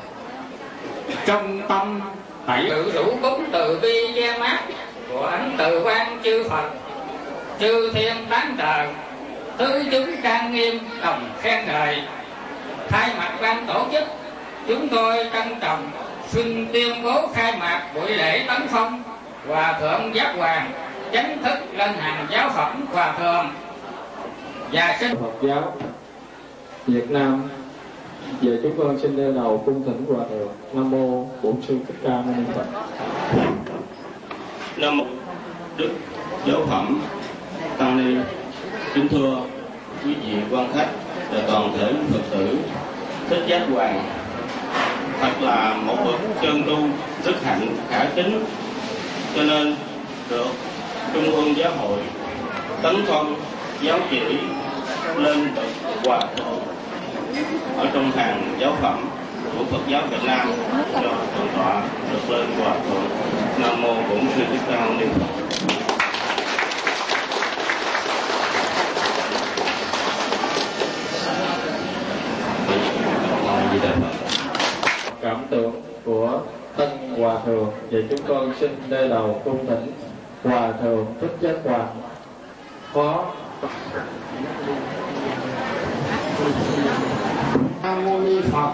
trong tâm hãy tự đủ cúng từ bi che mát của ánh từ quan chư Phật, chư thiên tán trời, tứ chúng trang nghiêm đồng khen ngợi. Thay mặt ban tổ chức, chúng tôi trân trọng xin tuyên bố khai mạc buổi lễ tấn phong Hòa Thượng Giác Hoàng chính thức lên hàng giáo phẩm Hòa Thượng, và xin Phật giáo Việt Nam. Về chúng con xin đeo đầu cung thỉnh Hòa Thượng. Nam mô Bổn Sư Thích Ca Mâu Ni Phật. Nam mô Đức Giáo Phẩm Tăng Ni. Kính thưa quý vị quan khách và toàn thể Phật tử Thích Giác Hoàng, thật là một bậc chân tu rất hạnh khả kính, cho nên được Trung ương Giáo hội tấn phong giáo chỉ lên bậc Hòa Thượng ở trong hàng giáo phẩm của Phật giáo Việt Nam, cho thượng tọa được lên Hòa Thượng. Nam mô Bổn Sư Thích Ca Mâu Ni Phật. Cảm tưởng của Tân Hòa Thượng. Vậy chúng con xin đeo đầu cung thỉnh Hòa Thượng Thích Giác Hoàng. Phó Nam mô Ni Phật.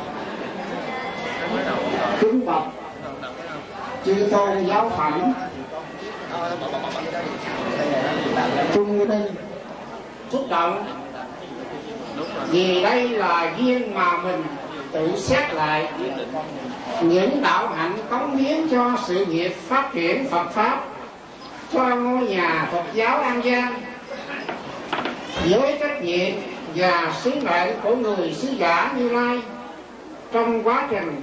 Kính bạch chư tôn giáo phẩm trung đinh xúc động, vì đây là duyên mà mình tự xét lại những đạo hạnh cống hiến cho sự nghiệp phát triển Phật pháp cho ngôi nhà Phật giáo An Giang, với trách nhiệm và sứ mệnh của người sứ giả Như Lai trong quá trình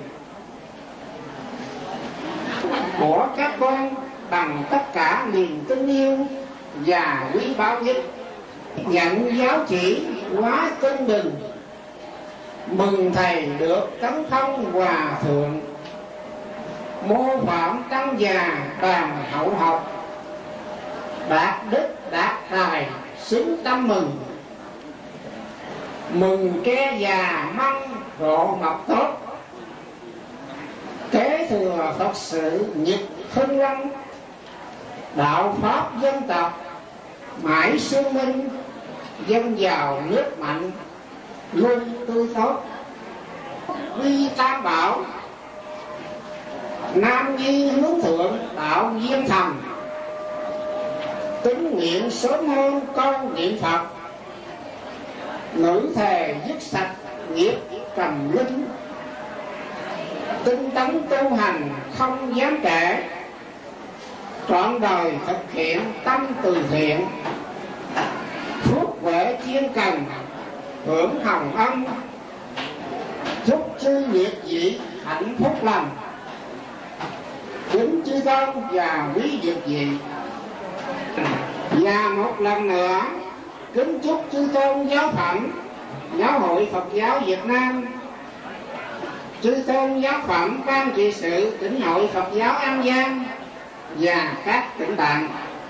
của các con bằng tất cả niềm tin yêu và quý báu nhất, nhận giáo chỉ quá cân bình, mừng thầy được tấn thông Hòa Thượng, mô phạm tăng già bàn hậu học, đạt đức đạt tài xứng tâm mừng, mừng tre già măng rộ ngọc tốt, kế thừa Phật sự nhật hưng long, đạo pháp dân tộc mãi sương minh, dân giàu nước mạnh luôn tươi tốt, quy tam bảo nam nhi hướng thượng đạo duyên thành, tín nguyện sớm hơn câu niệm Phật, nữ thề dứt sạch nghiệp trầm linh, tinh tấn tu hành không dám trễ, trọn đời thực hiện tâm từ thiện, phước huệ chuyên cần hưởng hồng ân, chúc chư liệt vị hạnh phúc lành, kính chư tôn và quý liệt vị. Và một lần nữa kính chúc chư tôn giáo phẩm Giáo hội Phật giáo Việt Nam, chư tôn giáo phẩm ban trị sự tỉnh hội Phật giáo An Giang và các tỉnh bạn,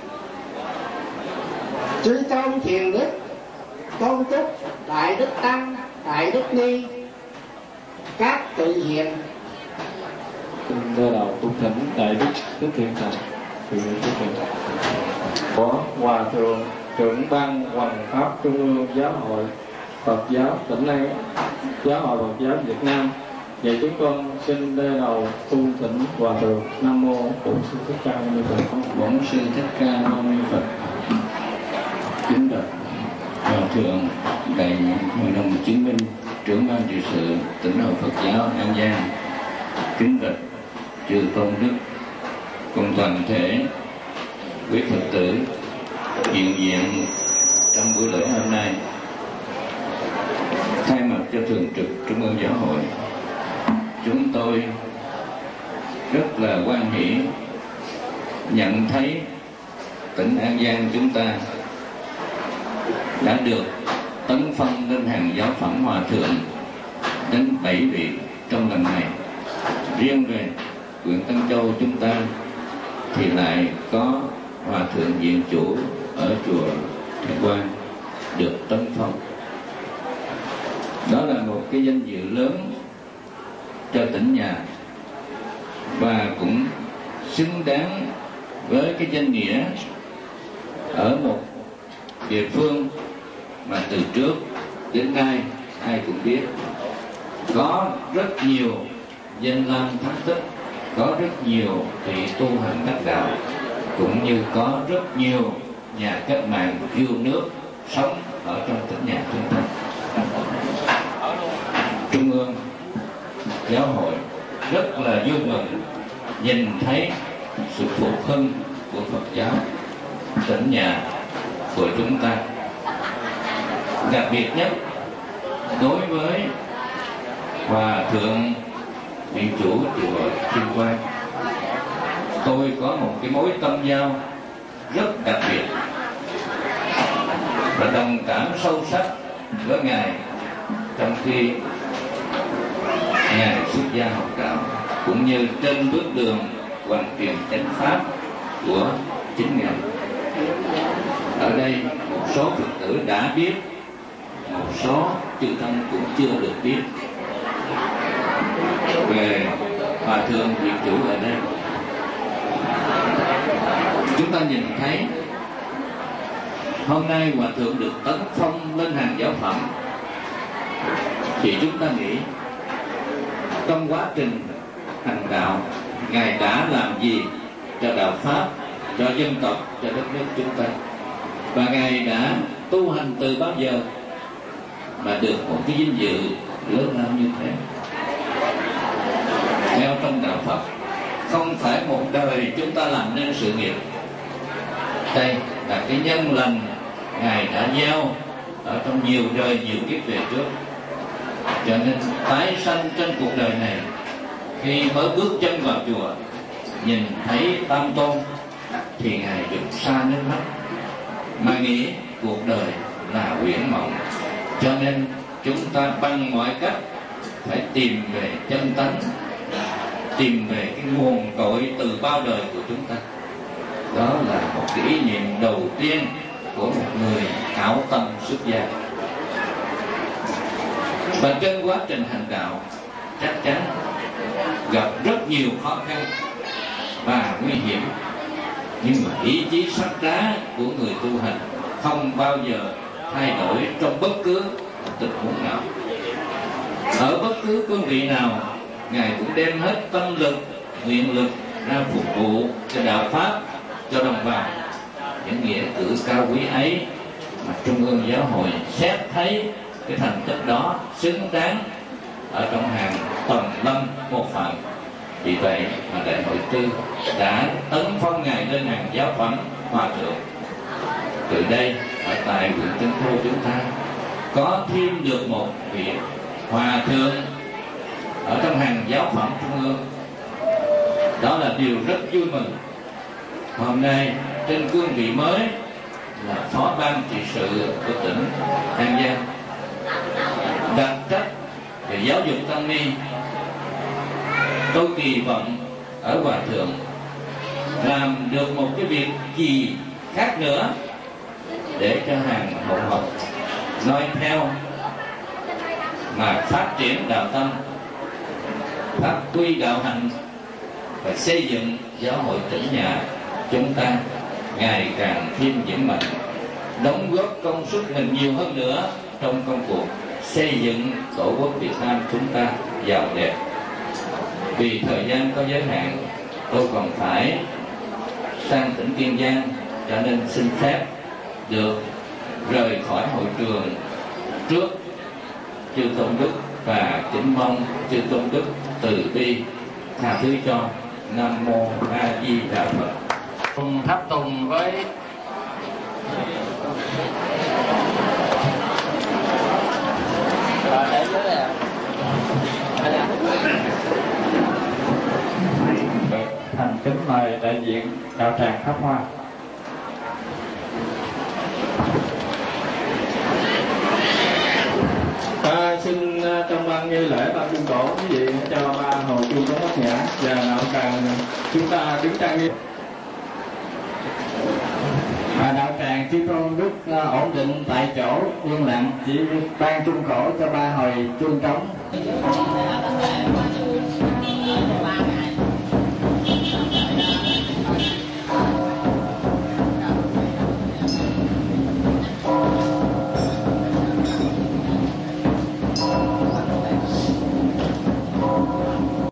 chư tôn thiền đức, tôn túc, đại đức tăng, đại đức ni, các tự viện. đeo đầu cung thỉnh Đại Đức Thích Thiện Thành, Thượng Thích Thiện Phó Hòa Thượng trưởng ban Hoằng pháp Trung ương Giáo hội Phật giáo tỉnh An, Giáo hội Phật giáo Việt Nam. Vậy chúng con xin đeo đầu cung thỉnh Hòa Thượng. Nam mô Bổn Sư Thích Ca Mâu Ni Phật. Bổn Sư Thích Ca Mâu Ni Phật. Kính bạch Hòa Thượng đại hội đồng chứng minh trưởng ban trị sự tỉnh hội Phật giáo An Giang, kính bạch chư tôn đức cùng toàn thể quý Phật tử hiện diện trong buổi lễ hôm nay. Thay mặt cho thường trực Trung ương Giáo hội, chúng tôi rất là hoan hỷ nhận thấy tỉnh An Giang chúng ta đã được tấn phong lên hàng giáo phẩm Hòa Thượng đến bảy vị trong lần này. Riêng về huyện Tân Châu chúng ta thì lại có Hòa Thượng Viện Chủ ở chùa Thượng Quan được tấn phong. Đó là một cái danh dự lớn cho tỉnh nhà và cũng xứng đáng với cái danh nghĩa ở một địa phương mà từ trước đến nay ai cũng biết có rất nhiều danh lam thắng tích, có rất nhiều vị tu hành đắc đạo, cũng như có rất nhiều nhà cách mạng yêu nước sống ở trong tỉnh nhà chúng ta. giáo hội rất là vui mừng nhìn thấy sự phục hưng của Phật giáo tỉnh nhà của chúng ta. Đặc biệt nhất đối với Hòa thượng viện chủ chùa Kim Quang, tôi có một cái mối tâm giao rất đặc biệt và đồng cảm sâu sắc với ngài trong khi ngài xuất gia học đạo, cũng như trên bước đường hoàn truyền chánh pháp của chính ngài. Ở đây một số Phật tử đã biết, một số chư tăng cũng chưa được biết về Hòa thượng viện chủ ở đây. Chúng ta nhìn thấy hôm nay Hòa thượng được tấn phong lên hàng giáo phẩm, thì chúng ta nghĩ trong quá trình hành đạo ngài đã làm gì cho đạo pháp, cho dân tộc, cho đất nước chúng ta, và ngài đã tu hành từ bao giờ mà được một cái vinh dự lớn lao như thế. Theo trong đạo Phật, không phải một đời chúng ta làm nên sự nghiệp. Đây là cái nhân lành ngài đã gieo ở trong nhiều đời, nhiều kiếp về trước. Cho nên tái sanh trên cuộc đời này, khi mới bước chân vào chùa nhìn thấy Tam Tôn thì ngài được xa nước mắt, mà nghĩ cuộc đời là huyễn mộng. Cho nên chúng ta bằng mọi cách phải tìm về chân tánh, tìm về cái nguồn cội từ bao đời của chúng ta. Đó là một cái ý niệm đầu tiên của một người hảo tâm xuất gia. Và trên quá trình hành đạo chắc chắn gặp rất nhiều khó khăn và nguy hiểm, nhưng mà ý chí sắt đá của người tu hành không bao giờ thay đổi trong bất cứ tình huống nào. Ở bất cứ cương vị nào, ngài cũng đem hết tâm lực, nguyện lực ra phục vụ cho đạo pháp, cho đồng bào. Những nghĩa cử cao quý ấy mà Trung ương Giáo hội xét thấy cái thành tích đó xứng đáng ở trong hàng tầng lâm một phần. Vì vậy mà đại hội tư đã tấn phong ngài lên hàng giáo phẩm hòa thượng. Từ đây ở tại huyện Tân Phú chúng ta có thêm được một vị hòa thượng ở trong hàng giáo phẩm trung ương. Đó là điều rất vui mừng. Hôm nay trên cương vị mới là phó ban trị sự của tỉnh An Giang, đặt trách về giáo dục tăng ni. Tôi kỳ vọng ở hòa thượng làm được một cái việc gì khác nữa để cho hàng hậu học nói theo mà phát triển đạo tâm, phát huy đạo hạnh và xây dựng giáo hội tỉnh nhà chúng ta ngày càng thêm vững mạnh, đóng góp công sức mình nhiều hơn nữa trong công cuộc xây dựng tổ quốc Việt Nam chúng ta giàu đẹp. Vì thời gian có giới hạn, tôi còn phải sang tỉnh Kiên Giang, cho nên xin phép được rời khỏi hội trường trước chư Tôn Đức và kính mong chư Tôn Đức từ bi tha thứ cho. Nam mô A Di Đà Phật. Cùng tháp tùng với thành kính mời đại diện đạo tràng Pháp Hoa. À, xin trong ban nghi lễ ban trung cổ quý vị cho ba hồi chuông có bát nhã và đạo tràng chúng ta đứng trang nghiêm. Và đạo tràng chư Tôn Đức uh, ổn định tại chỗ yên lặng, chỉ ban trung cổ cho ba hồi chuông trống.